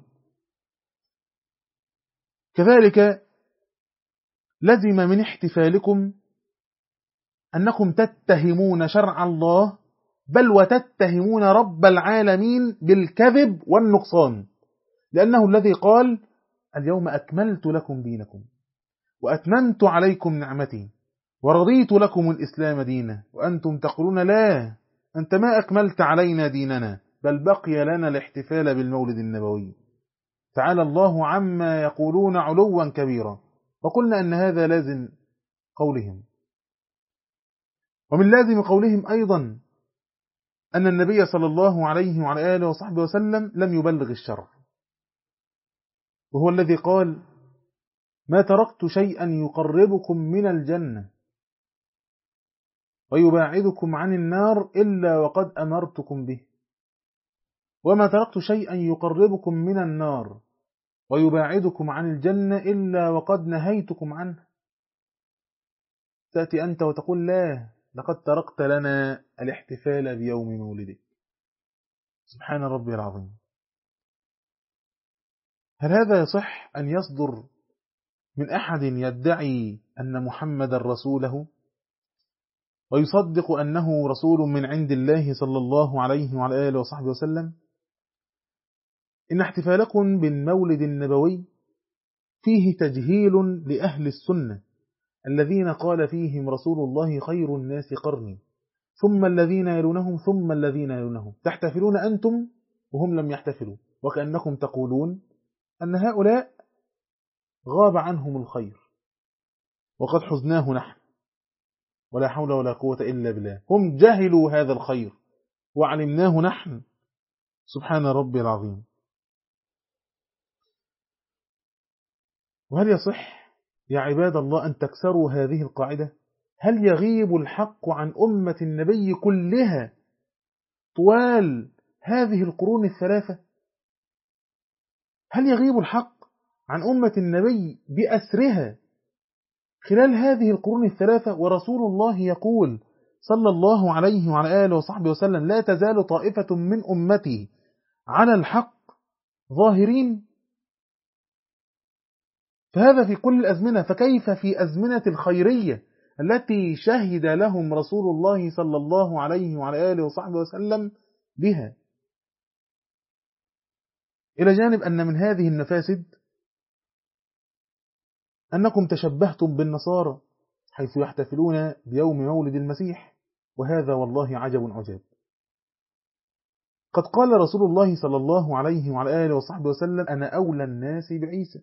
كذلك لزم من احتفالكم أنكم تتهمون شرع الله، بل وتتهمون رب العالمين بالكذب والنقصان، لأنه الذي قال: اليوم أكملت لكم دينكم وأتممت عليكم نعمتي ورضيت لكم الإسلام دينا، وأنتم تقولون: لا، أنت ما أكملت علينا ديننا، بل بقي لنا الاحتفال بالمولد النبوي. تعالى الله عما يقولون علوا كبيرا. وقلنا أن هذا لازم قولهم. ومن لازم قولهم أيضا أن النبي صلى الله عليه وعلى آله وصحبه وسلم لم يبلغ الشرع، وهو الذي قال: ما تركت شيئا يقربكم من الجنة ويباعدكم عن النار إلا وقد أمرتكم به، وما تركت شيئا يقربكم من النار ويباعدكم عن الجنة إلا وقد نهيتكم عنه. تأتي أنت وتقول لا، لقد تركت لنا الاحتفال بيوم مولدك. سبحان ربي العظيم. هل هذا يصح أن يصدر من أحد يدعي أن محمد رسوله ويصدق أنه رسول من عند الله صلى الله عليه وعلى آله وصحبه وسلم؟ إن احتفالكم بالمولد النبوي فيه تجهيل لأهل السنة الذين قال فيهم رسول الله خير الناس قرني ثم الذين يلونهم ثم الذين يلونهم. تحتفلون أنتم وهم لم يحتفلوا، وكأنكم تقولون أن هؤلاء غاب عنهم الخير وقد حزناه نحن، ولا حول ولا قوة إلا بالله. هم جهلوا هذا الخير وعلمناه نحن. سبحان ربي العظيم. وهل يصح يا عباد الله أن تكسروا هذه القاعدة؟ هل يغيب الحق عن أمة النبي كلها طوال هذه القرون الثلاثة؟ هل يغيب الحق عن أمة النبي بأسرها خلال هذه القرون الثلاثة ورسول الله يقول صلى الله عليه وعلى آله وصحبه وسلم لا تزال طائفة من أمتي على الحق ظاهرين؟ فهذا في كل الأزمنة، فكيف في أزمنة الخيرية التي شهد لهم رسول الله صلى الله عليه وعلى آله وصحبه وسلم بها؟ إلى جانب أن من هذه المفاسد أنكم تشبهتم بالنصارى حيث يحتفلون بيوم مولد المسيح، وهذا والله عجب عجاب. قد قال رسول الله صلى الله عليه وعلى آله وصحبه وسلم أنا أولى الناس بعيسى،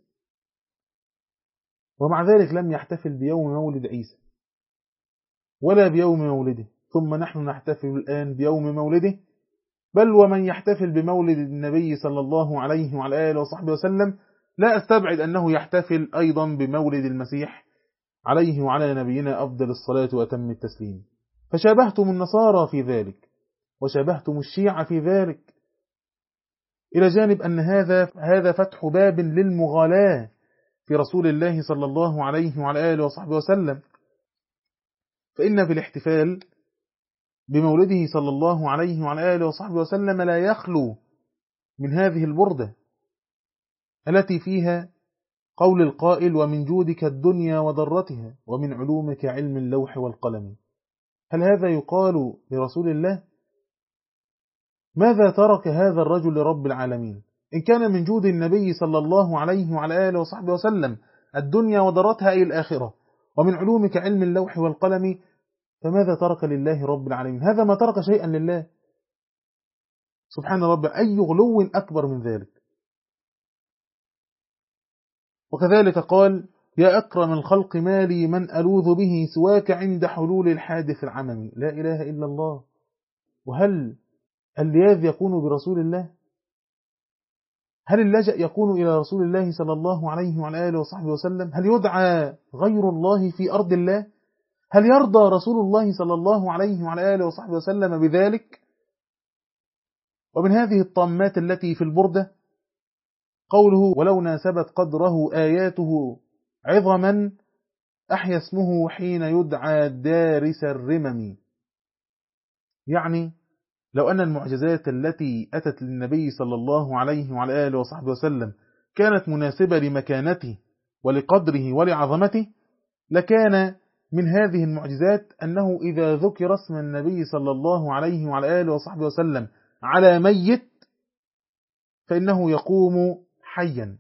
ومع ذلك لم يحتفل بيوم مولد عيسى ولا بيوم مولده، ثم نحن نحتفل الآن بيوم مولده. بل ومن يحتفل بمولد النبي صلى الله عليه وعلى آله وصحبه وسلم لا أستبعد أنه يحتفل أيضا بمولد المسيح عليه وعلى نبينا أفضل الصلاة وأتم التسليم. فشابهتم النصارى في ذلك وشابهتم الشيعة في ذلك، إلى جانب أن هذا هذا فتح باب للمغالاة في رسول الله صلى الله عليه وعلى آله وصحبه وسلم. فإن في الاحتفال بمولده صلى الله عليه وعلى آله وصحبه وسلم لا يخلو من هذه البردة التي فيها قول القائل ومن جودك الدنيا وضرتها ومن علومك علم اللوح والقلم. هل هذا يقال لرسول الله؟ ماذا ترك هذا الرجل لرب العالمين؟ إن كان من جود النبي صلى الله عليه وعلى آله وصحبه وسلم الدنيا وضرتها أي الآخرة، ومن علومك علم اللوح والقلم، فماذا ترك لله رب العالمين؟ هذا ما ترك شيئا لله. سبحان رب، أي غلو أكبر من ذلك. وكذلك قال يا أكرم الخلق مالي من ألوذ به سواك عند حلول الحادث العممي. لا إله إلا الله. وهل اللياذ يكون برسول الله؟ هل اللجأ يكون إلى رسول الله صلى الله عليه وعلى آله وصحبه وسلم؟ هل يدعى غير الله في أرض الله؟ هل يرضى رسول الله صلى الله عليه وعلى آله وصحبه وسلم بذلك؟ ومن هذه الطامات التي في البردة قوله ولو ناسبت قدره آياته عظما أحيا اسمه حين يدعى دارس الرمم. يعني لو أن المعجزات التي أتت للنبي صلى الله عليه وعلى آله وصحبه وسلم كانت مناسبة لمكانته ولقدره ولعظمته، لكان من هذه المعجزات أنه إذا ذكر اسم النبي صلى الله عليه وعلى آله وصحبه وسلم على ميت فإنه يقوم حيا.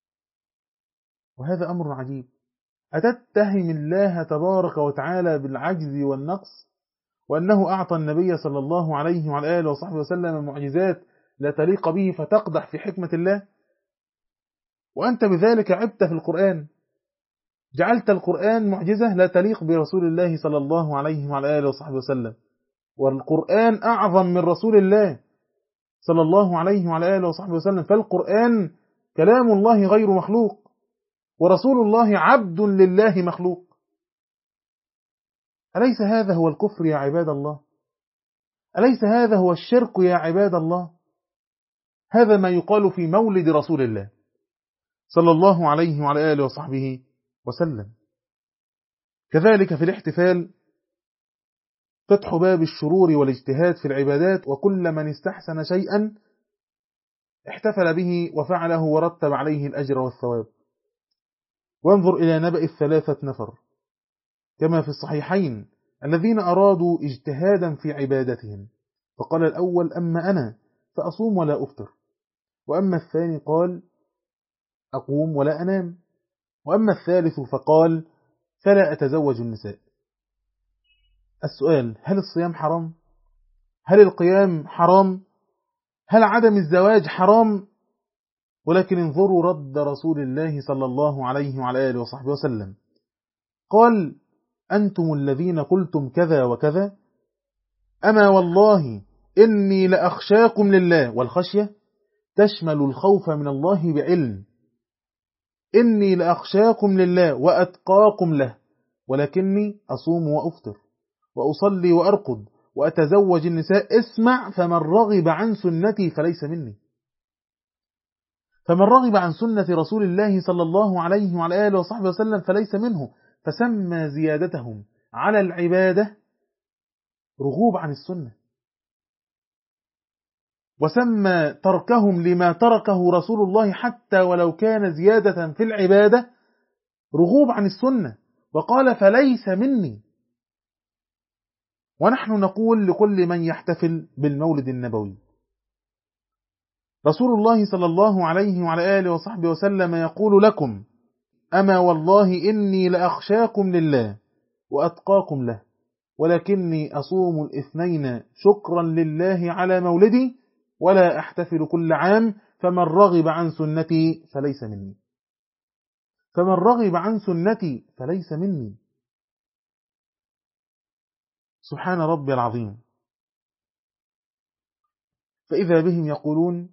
وهذا أمر عجيب. أتتهم الله تبارك وتعالى بالعجز والنقص، وأنه أعطى النبي صلى الله عليه وعلى آله وصحبه وسلم معجزات لا تليق به فتقدح في حكمة الله؟ وأنت بذلك عبت في القرآن، جعلت القرآن معجزة لا تليق برسول الله صلى الله عليه وعلى آله وصحبه وسلم، والقرآن أعظم من رسول الله صلى الله عليه وعلى آله وصحبه وسلم. فالقرآن كلام الله غير مخلوق، ورسول الله عبد لله مخلوق. أليس هذا هو الكفر يا عباد الله؟ أليس هذا هو الشرك يا عباد الله؟ هذا ما يقال في مولد رسول الله صلى الله عليه وعلى آله وصحبه وسلم. كذلك في الاحتفال فتح باب الشرور والاجتهاد في العبادات، وكل من استحسن شيئا احتفل به وفعله ورتب عليه الأجر والثواب. وانظر إلى نبأ الثلاثة نفر كما في الصحيحين الذين أرادوا اجتهادا في عبادتهم، فقال الأول: أما أنا فأصوم ولا أفطر، وأما الثاني قال: أقوم ولا أنام، وأما الثالث فقال: فلا أتزوج النساء. السؤال: هل الصيام حرام؟ هل القيام حرام؟ هل عدم الزواج حرام؟ ولكن انظروا رد رسول الله صلى الله عليه وعلى آله وصحبه وسلم، قال: أنتم الذين قلتم كذا وكذا، أما والله إني لأخشاكم لله، والخشية تشمل الخوف من الله بعلم، إني لأخشاكم لله وأتقاكم له، ولكني أصوم وأفطر وأصلي وأرقد وأتزوج النساء. اسمع: فمن رغب عن سنتي فليس مني. فمن رغب عن سنة رسول الله صلى الله عليه وعلى آله وصحبه وسلم فليس منه. فسمى زيادتهم على العبادة رغوب عن السنة، وسمى تركهم لما تركه رسول الله حتى ولو كان زيادة في العبادة رغوب عن السنة، وقال: فليس مني. ونحن نقول لكل من يحتفل بالمولد النبوي: رسول الله صلى الله عليه وعلى آله وصحبه وسلم يقول لكم: أما والله إني لأخشاكم لله وأتقاكم له، ولكني أصوم الاثنين شكرا لله على مولدي، ولا أحتفل كل عام، فمن رغب عن سنتي فليس مني. فمن رغب عن سنتي فليس مني. سبحان ربي العظيم. فإذا بهم يقولون،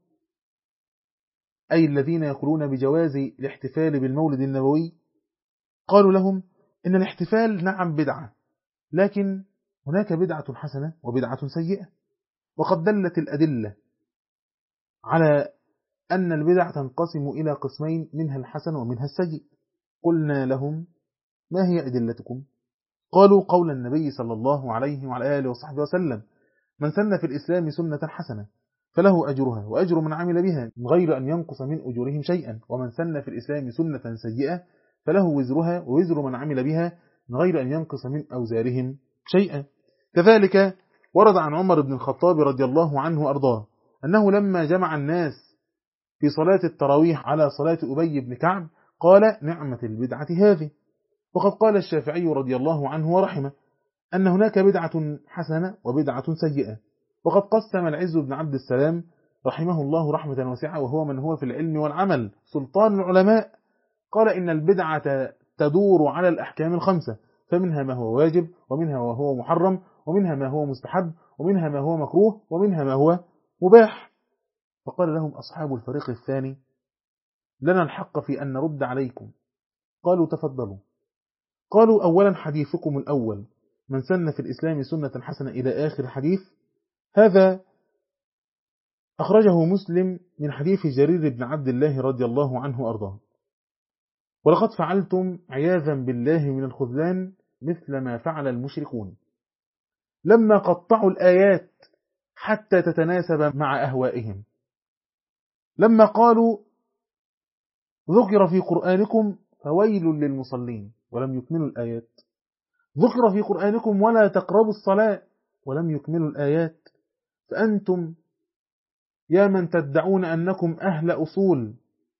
أي الذين يقولون بجواز الاحتفال بالمولد النبوي، قالوا لهم إن الاحتفال نعم بدعة، لكن هناك بدعة حسنة وبدعة سيئة، وقد دلت الأدلة على أن البدع تنقسم إلى قسمين، منها الحسن ومنها السيء. قلنا لهم: ما هي أدلتكم؟ قالوا: قول النبي صلى الله عليه وعلى آله وصحبه وسلم: من سن في الإسلام سنة حسنة فله أجرها وأجر من عمل بها من غير أن ينقص من أجورهم شيئا، ومن سن في الإسلام سنة سيئة فله وزرها ووزر من عمل بها من غير أن ينقص من أوزارهم شيئا. كذلك ورد عن عمر بن الخطاب رضي الله عنه وأرضاه أنه لما جمع الناس في صلاة التراويح على صلاة أبي بن كعب قال: نعمة البدعة هذه. وقد قال الشافعي رضي الله عنه ورحمه أن هناك بدعة حسنة وبدعة سيئة. وقد قسم العز بن عبد السلام رحمه الله رحمة واسعة، وهو من هو في العلم والعمل سلطان العلماء، قال: إن البدعة تدور على الأحكام الخمسة، فمنها ما هو واجب، ومنها ما هو محرم، ومنها ما هو مستحب، ومنها ما هو مكروه، ومنها ما هو مباح. فقال لهم أصحاب الفريق الثاني: لنا الحق في أن نرد عليكم. قالوا: تفضلوا. قالوا: أولا حديثكم الأول من سن في الإسلام سنة حسنة إلى آخر الحديث، هذا أخرجه مسلم من حديث جرير بن عبد الله رضي الله عنه وأرضاه. ولقد فعلتم عياذا بالله من الخذلان مثل ما فعل المشركون لما قطعوا الآيات حتى تتناسب مع أهوائهم، لما قالوا: ذكر في قرآنكم فويل للمصلين، ولم يكملوا الآيات. ذكر في قرآنكم ولا تقربوا الصلاة، ولم يكملوا الآيات. فأنتم يا من تدعون أنكم أهل أصول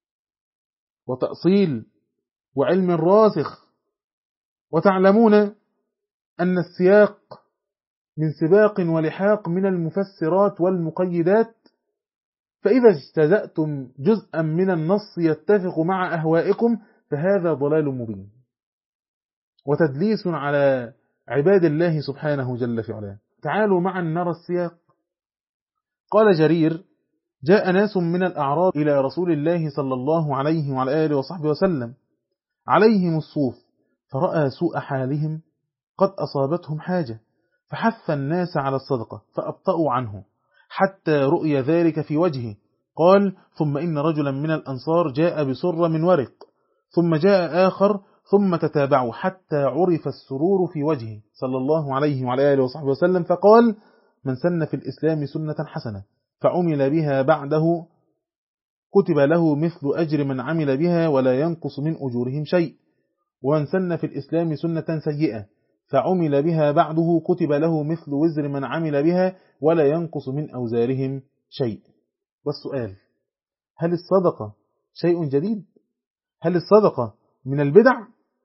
وتأصيل وعلم راسخ، وتعلمون أن السياق من سباق ولحاق من المفسرات والمقيدات، فإذا اجتزأتم جزءا من النص يتفق مع أهوائكم فهذا ضلال مبين وتدليس على عباد الله سبحانه جل في علاه. تعالوا معا نرى السياق. قال جرير: جاء ناس من الأعراب إلى رسول الله صلى الله عليه وعلى آله وصحبه وسلم عليهم الصوف، فرأى سوء حالهم قد أصابتهم حاجة فحث الناس على الصدقة فأبطأوا عنه حتى رؤي ذلك في وجهه. قال: ثم إن رجلا من الأنصار جاء بسرة من ورق، ثم جاء آخر، ثم تتابعوا حتى عرف السرور في وجهه صلى الله عليه وعلى آله وصحبه وسلم، فقال: من سن في الإسلام سنة حسنة فعمل بها بعده كتب له مثل أجر من عمل بها ولا ينقص من أجورهم شيء، ومن سن في الإسلام سنة سيئة فعمل بها بعده كتب له مثل وزر من عمل بها ولا ينقص من أوزارهم شيء. والسؤال: هل الصدقة شيء جديد؟ هل الصدقة من البدع؟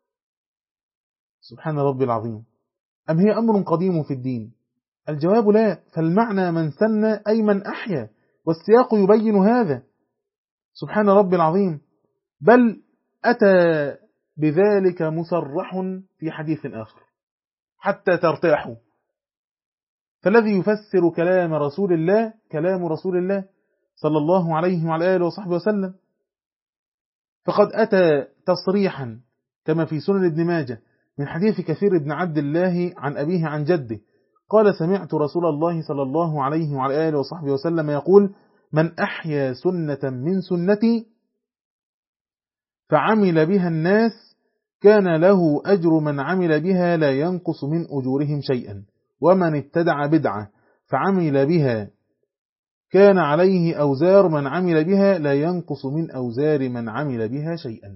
سبحان ربي العظيم. أم هي أمر قديم في الدين؟ الجواب لا، فالمعنى من سن أي من أحيا، والسياق يبين هذا. سبحان ربي العظيم. بل أتى بذلك مصرح في حديث آخر حتى ترتاحوا. فالذي يفسر كلام رسول الله كلام رسول الله صلى الله عليه وعلى آله وصحبه وسلم، فقد أتى تصريحا كما في سنن ابن ماجه من حديث كثير بن عبد الله عن أبيه عن جده قال: سمعت رسول الله صلى الله عليه وعلى آله وصحبه وسلم يقول: من أحيا سنة من سنتي فعمل بها الناس كان له أجر من عمل بها لا ينقص من أجورهم شيئا، ومن ابتدع بدعة فعمل بها كان عليه أوزار من عمل بها لا ينقص من أوزار من عمل بها شيئا.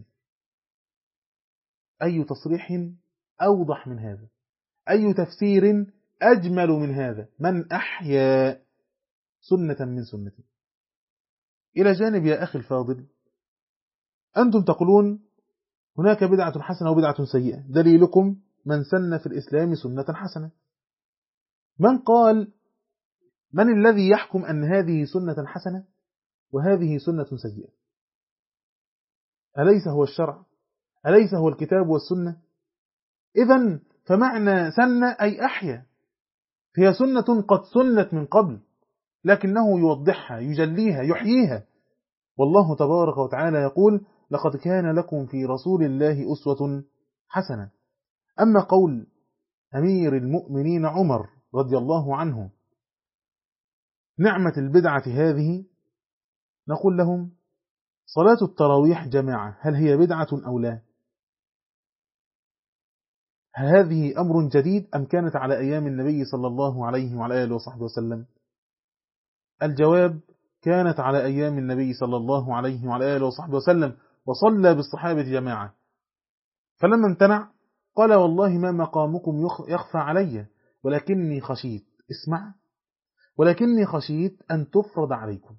أي تصريح أوضح من هذا؟ أي تفسير أجمل من هذا؟ من أحيا سنة من سنتي. إلى جانب يا أخي الفاضل، أنتم تقولون هناك بدعة حسنة وبدعة سيئة، دليلكم من سن في الإسلام سنة حسنة. من قال من الذي يحكم أن هذه سنة حسنة وهذه سنة سيئة؟ أليس هو الشرع؟ أليس هو الكتاب والسنة؟ إذن فمعنى سن أي أحيا، هي سنة قد سنت من قبل لكنه يوضحها يجليها يحييها. والله تبارك وتعالى يقول: لقد كان لكم في رسول الله أسوة حسنة. أما قول أمير المؤمنين عمر رضي الله عنه: نعمة البدعة هذه، نقول لهم: صلاة التراويح جماعة هل هي بدعة أو لا؟ هذه أمر جديد أم كانت على أيام النبي صلى الله عليه وعلى آله وصحبه وسلم؟ الجواب: كانت على أيام النبي صلى الله عليه وعلى آله وصحبه وسلم، وصلى بالصحابة جماعة. فلما امتنع قال: والله ما مقامكم يخفى علي، ولكني خشيت، اسمع، ولكني خشيت أن تفرض عليكم.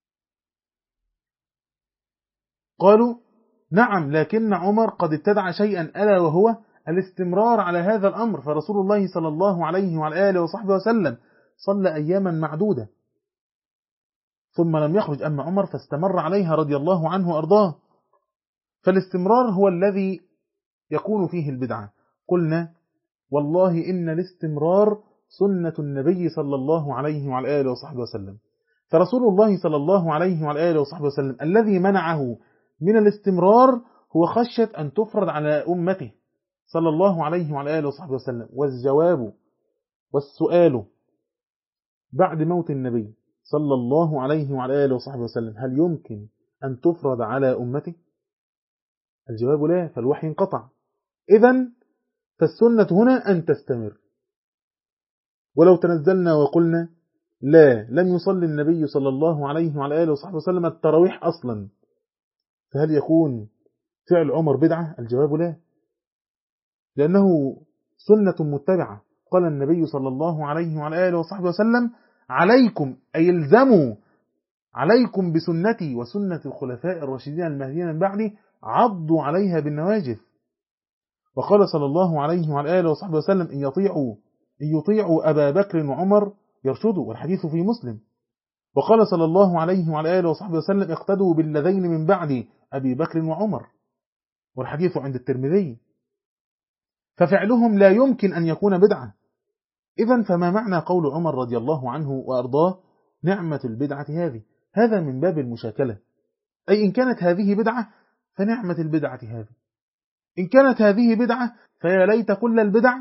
قالوا: نعم، لكن عمر قد ابتدع شيئا ألا وهو الاستمرار على هذا الأمر، فرسول الله صلى الله عليه وعلى آله وصحبه وسلم صلى أياما معدودة ثم لم يخرج، أما عمر فاستمر عليها رضي الله عنه وأرضاه. فالاستمرار هو الذي يكون فيه البدعة. قلنا: والله إن الاستمرار سنة النبي صلى الله عليه وعلى آله وصحبه وسلم، فرسول الله صلى الله عليه وعلى آله وصحبه وسلم الذي منعه من الاستمرار هو خشية أن تفرض على أمته صلى الله عليه وعلى آله وصحبه وسلم. والجواب والسؤال: بعد موت النبي صلى الله عليه وعلى آله وصحبه وسلم هل يمكن أن تفرض على أمته؟ الجواب لا، فالوحي انقطع. إذن فالسنة هنا أن تستمر. ولو تنزلنا وقلنا: لا، لم يصلي النبي صلى الله عليه وعلى آله وصحبه وسلم التراويح أصلا، فهل يكون فعل عمر بدعة؟ الجواب لا، لأنه سنة متبعة. قال النبي صلى الله عليه وعلى آله وصحبه وسلم: عليكم أي الزموا عليكم بسنتي وسنة الخلفاء الراشدين المهديين من بعدي، عضوا عليها بالنواجذ. وقال صلى الله عليه وعلى آله وصحبه وسلم: إن يطيعوا, إن يطيعوا أبا بكر وعمر يرشدوا، والحديث في مسلم. وقال صلى الله عليه وعلى آله وصحبه وسلم: اقتدوا بالذين من بعد أبي بكر وعمر، والحديث عند الترمذي. ففعلهم لا يمكن أن يكون بدعة. إذن فما معنى قول عمر رضي الله عنه وأرضاه: نعمة البدعة هذه؟ هذا من باب المشاكلة، أي إن كانت هذه بدعة فنعمة البدعة هذه، إن كانت هذه بدعة فيا ليت كل البدع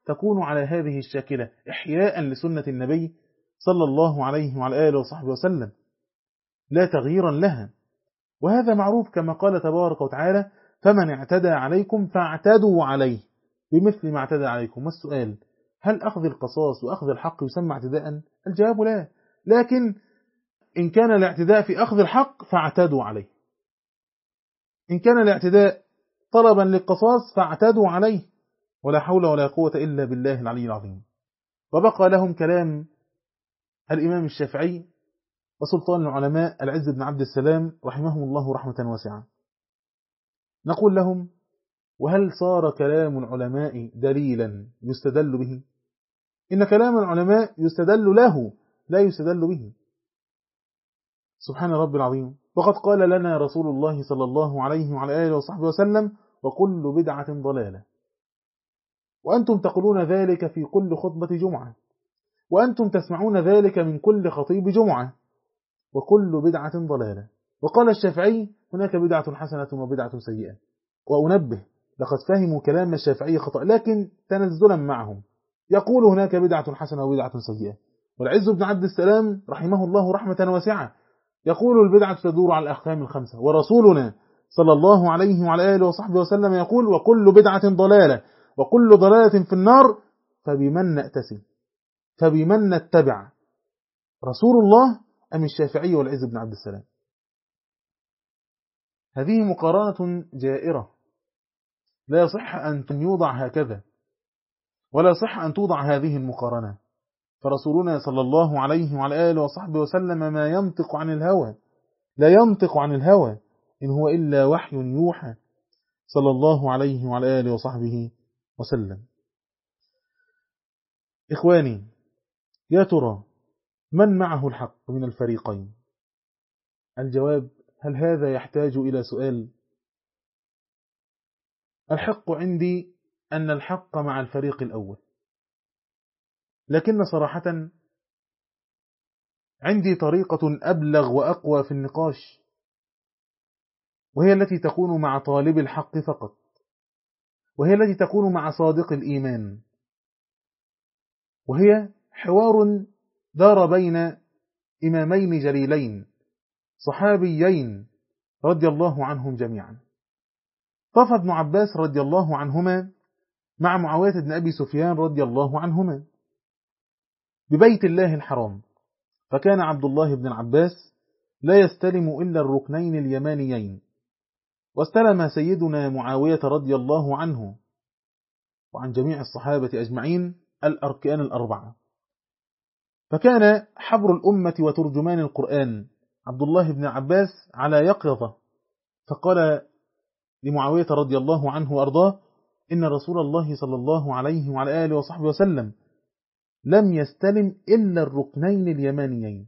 تكون على هذه الشاكلة إحياء لسنة النبي صلى الله عليه وعلى آله وصحبه وسلم، لا تغييرا لها. وهذا معروف كما قال تبارك وتعالى: فمن اعتدى عليكم فاعتدوا عليه بمثل ما اعتدى عليكم. والسؤال: هل أخذ القصاص وأخذ الحق يسمى اعتداء؟ الجواب لا، لكن إن كان الاعتداء في أخذ الحق فاعتدوا عليه، إن كان الاعتداء طلبا للقصاص فاعتدوا عليه، ولا حول ولا قوة إلا بالله العلي العظيم. وبقى لهم كلام الإمام الشافعي وسلطان العلماء العز بن عبد السلام رحمهم الله رحمة واسعة. نقول لهم: وهل صار كلام العلماء دليلا يستدل به؟ إن كلام العلماء يستدل له لا يستدل به، سبحان رب العظيم. وقد قال لنا رسول الله صلى الله عليه وعلى آله وصحبه وسلم: وكل بدعة ضلالة. وأنتم تقولون ذلك في كل خطبة جمعة، وأنتم تسمعون ذلك من كل خطيب جمعة، وكل بدعة ضلالة. وقال الشافعي: هناك بدعة حسنة وبدعة سيئة. وأنبه، لقد فهموا كلام الشافعي خطأ، لكن تنزلا معهم يقول هناك بدعة حسنة وبدعة سيئة. والعز بن عبد السلام رحمه الله رحمة واسعة يقول: البدعة تدور على الأحكام الخمسة. ورسولنا صلى الله عليه وعلى آله وصحبه وسلم يقول: وكل بدعة ضلالة وكل ضلالة في النار. فبمن نأتسم؟ فبمن نتبع؟ رسول الله أم الشافعي والعز بن عبد السلام؟ هذه مقارنة جائرة، لا يصح أن يوضع هكذا، ولا يصح أن توضع هذه المقارنة. فرسولنا صلى الله عليه وعلى آله وصحبه وسلم ما ينطق عن الهوى، لا ينطق عن الهوى، إن هو إلا وحي يوحى، صلى الله عليه وعلى آله وصحبه وسلم. إخواني، يا ترى من معه الحق من الفريقين؟ الجواب: هل هذا يحتاج إلى سؤال؟ الحق عندي أن الحق مع الفريق الأول، لكن صراحة عندي طريقة أبلغ وأقوى في النقاش، وهي التي تكون مع طالب الحق فقط، وهي التي تكون مع صادق الإيمان، وهي حوار دار بين إمامين جليلين صحابيين رضي الله عنهم جميعا. طاف ابن عباس رضي الله عنهما مع معاوية بن أبي سفيان رضي الله عنهما ببيت الله الحرام، فكان عبد الله بن العباس لا يستلم إلا الركنين اليمانيين، واستلم سيدنا معاوية رضي الله عنه وعن جميع الصحابة أجمعين الأركان الأربعة. فكان حبر الأمة وترجمان القرآن عبد الله بن عباس على يقظة، فقال لمعاوية رضي الله عنه وأرضاه: إن رسول الله صلى الله عليه وعلى آله وصحبه وسلم لم يستلم إلا الركنين اليمانيين.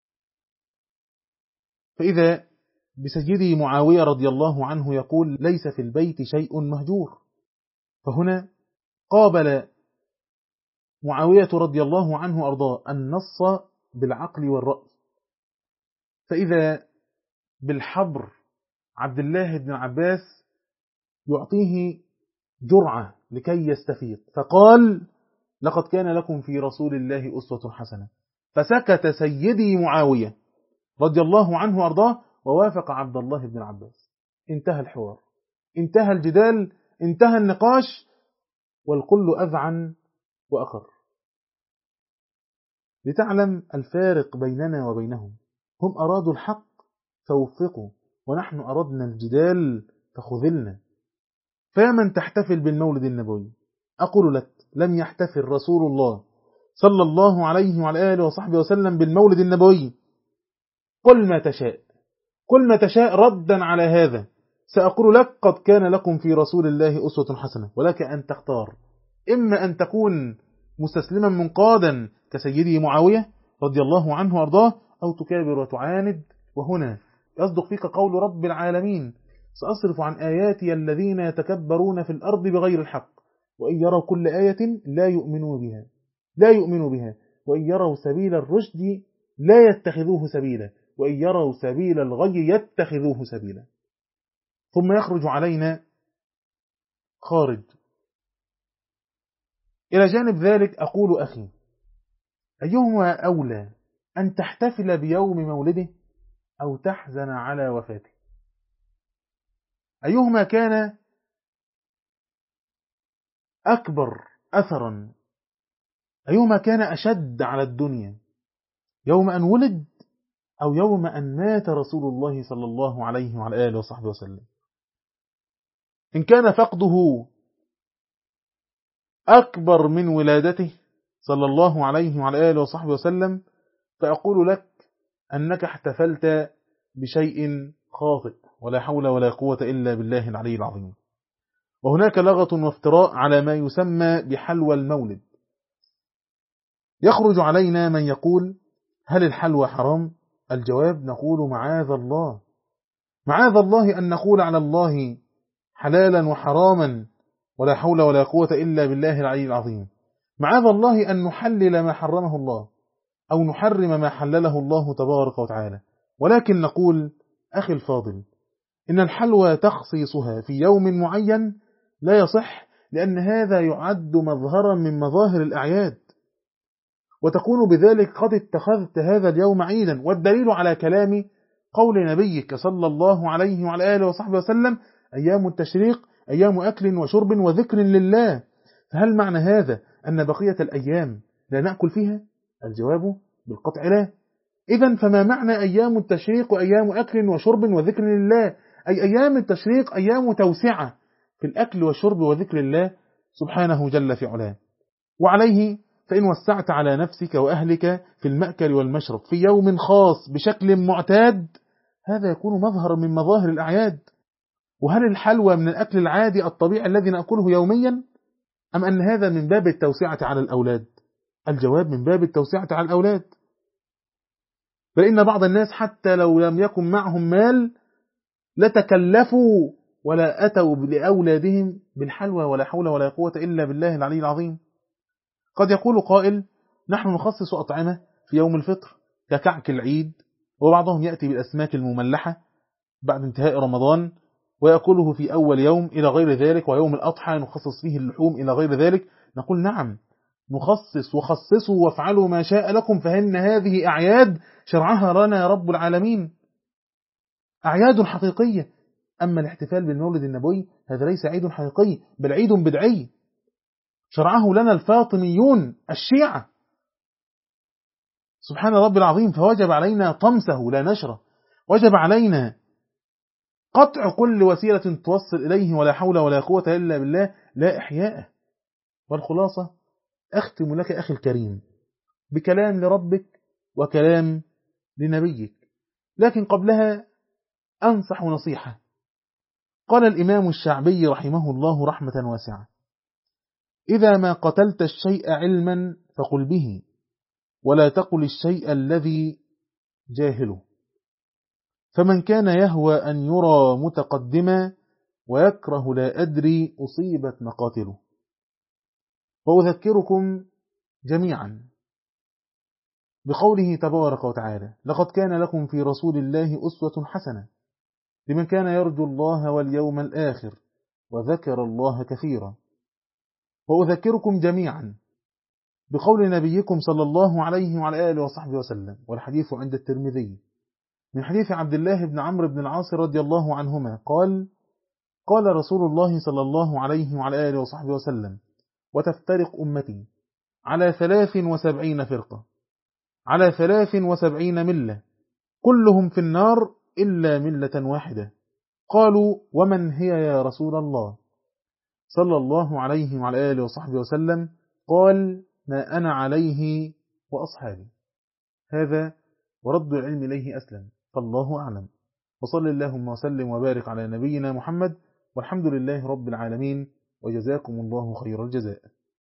فإذا بسيدي معاوية رضي الله عنه يقول: ليس في البيت شيء مهجور. فهنا قابل معاوية رضي الله عنه أرضاه النص بالعقل والرأي، فإذا بالحبر عبد الله بن عباس يعطيه جرعة لكي يستفيق، فقال: لقد كان لكم في رسول الله أسوة حسنة. فسكت سيدي معاوية رضي الله عنه وأرضاه ووافق عبد الله بن عباس. انتهى الحوار، انتهى الجدال، انتهى النقاش، والكل أذعن وأقر. لتعلم الفارق بيننا وبينهم، هم أرادوا الحق فوفقوا، ونحن أردنا الجدال فخذلنا. فيا من تحتفل بالمولد النبوي، أقول لك: لم يحتفل رسول الله صلى الله عليه وعلى آله وصحبه وسلم بالمولد النبوي. قل ما تشاء، قل ما تشاء ردا على هذا. سأقول لك: قد كان لكم في رسول الله أسوة حسنة، ولك أن تختار، إما أن تكون مستسلما منقادا كسيدي معاوية رضي الله عنه وأرضاه، أو تكابر وتعاند. وهنا يصدق فيك قول رب العالمين: سأصرف عن آياتي الذين يتكبرون في الأرض بغير الحق وإن يروا كل آية لا يؤمنوا بها لا يؤمنوا بها وإن يروا سبيل الرشد لا يتخذوه سبيلا وإن يروا سبيل الغي يتخذوه سبيلا. ثم يخرج علينا خارج إلى جانب ذلك أقول أخي، أيهما أولى أن تحتفل بيوم مولده أو تحزن على وفاته؟ أيهما كان أكبر أثرا؟ أيهما كان أشد على الدنيا، يوم أن ولد أو يوم أن مات رسول الله صلى الله عليه وعلى آله وصحبه وسلم؟ إن كان فقده أكبر من ولادته صلى الله عليه وعلى آله وصحبه وسلم، فأقول لك أنك احتفلت بشيء خاطئ، ولا حول ولا قوة إلا بالله العلي العظيم. وهناك لغط وافتراء على ما يسمى بحلوى المولد. يخرج علينا من يقول: هل الحلوى حرام؟ الجواب: نقول معاذ الله، معاذ الله أن نقول على الله حلالا وحراما، ولا حول ولا قوة إلا بالله العلي العظيم. معاذ الله أن نحلل ما حرمه الله أو نحرم ما حلله الله تبارك وتعالى. ولكن نقول: أخي الفاضل، إن الحلوى تخصيصها في يوم معين لا يصح، لأن هذا يعد مظهرا من مظاهر الأعياد، وتكون بذلك قد اتخذت هذا اليوم عيدا. والدليل على كلام قول نبيك صلى الله عليه وعلى آله وصحبه وسلم: أيام التشريق أيام أكل وشرب وذكر لله. فهل معنى هذا أن بقية الأيام لا نأكل فيها؟ الجواب بالقطع لا. إذن فما معنى أيام التشريق وأيام أكل وشرب وذكر لله؟ أي أيام التشريق أيام توسعة في الأكل والشرب وذكر الله سبحانه جل في علاه. وعليه فإن وسعت على نفسك وأهلك في المأكل والمشرب في يوم خاص بشكل معتاد، هذا يكون مظهر من مظاهر الأعياد. وهل الحلوى من الأكل العادي الطبيعي الذي نأكله يوميا، أم أن هذا من باب التوسعة على الأولاد؟ الجواب: من باب التوسعة على الأولاد. بل إن بعض الناس حتى لو لم يكن معهم مال لتكلفوا ولا أتوا لأولادهم بالحلوى، ولا حول ولا قوة إلا بالله العلي العظيم. قد يقول قائل: نحن نخصص أطعمة في يوم الفطر ككعك العيد، وبعضهم يأتي بالأسماك المملحة بعد انتهاء رمضان ويأكله في أول يوم إلى غير ذلك، ويوم الأضحى نخصص فيه اللحوم إلى غير ذلك. نقول: نعم، نخصص وخصصوا وافعلوا ما شاء لكم، فإن هذه أعياد شرعها لنا رب العالمين، أعياد حقيقية. أما الاحتفال بالمولد النبوي هذا ليس عيد حقيقي، بل عيد بدعي شرعه لنا الفاطميون الشيعة سبحان رب العظيم. فوجب علينا طمسه لا نشره، وجب علينا قطع كل وسيلة توصل إليه، ولا حول ولا قوة إلا بالله، لا إحياءه. والخلاصة أختم لك أخي الكريم بكلام لربك وكلام لنبيك، لكن قبلها أنصح نصيحة. قال الإمام الشعبي رحمه الله رحمة واسعة: إذا ما قتلت الشيء علما فقل به، ولا تقل الشيء الذي جاهله. فمن كان يهوى أن يرى متقدما ويكره لا أدري أصيبت مقاتله. وأذكركم جميعا بقوله تبارك وتعالى: لقد كان لكم في رسول الله أسوة حسنة لمن كان يرجو الله واليوم الآخر وذكر الله كثيرا. وأذكركم جميعا بقول نبيكم صلى الله عليه وعلى آله وصحبه وسلم، والحديث عند الترمذي من حديث عبد الله بن عمرو بن العاص رضي الله عنهما قال: قال رسول الله صلى الله عليه وعلى آله وصحبه وسلم: وتفترق أمتي على ثلاث وسبعين فرقة، على ثلاث وسبعين ملة، كلهم في النار إلا ملة واحدة. قالوا: ومن هي يا رسول الله؟ صلى الله عليه وعلى آله وصحبه وسلم قال: ما أنا عليه وأصحابي. هذا ورد العلم إليه أسلم، فالله أعلم. وصل اللهم وسلم وبارك على نبينا محمد، والحمد لله رب العالمين، وجزاكم الله خير الجزاء.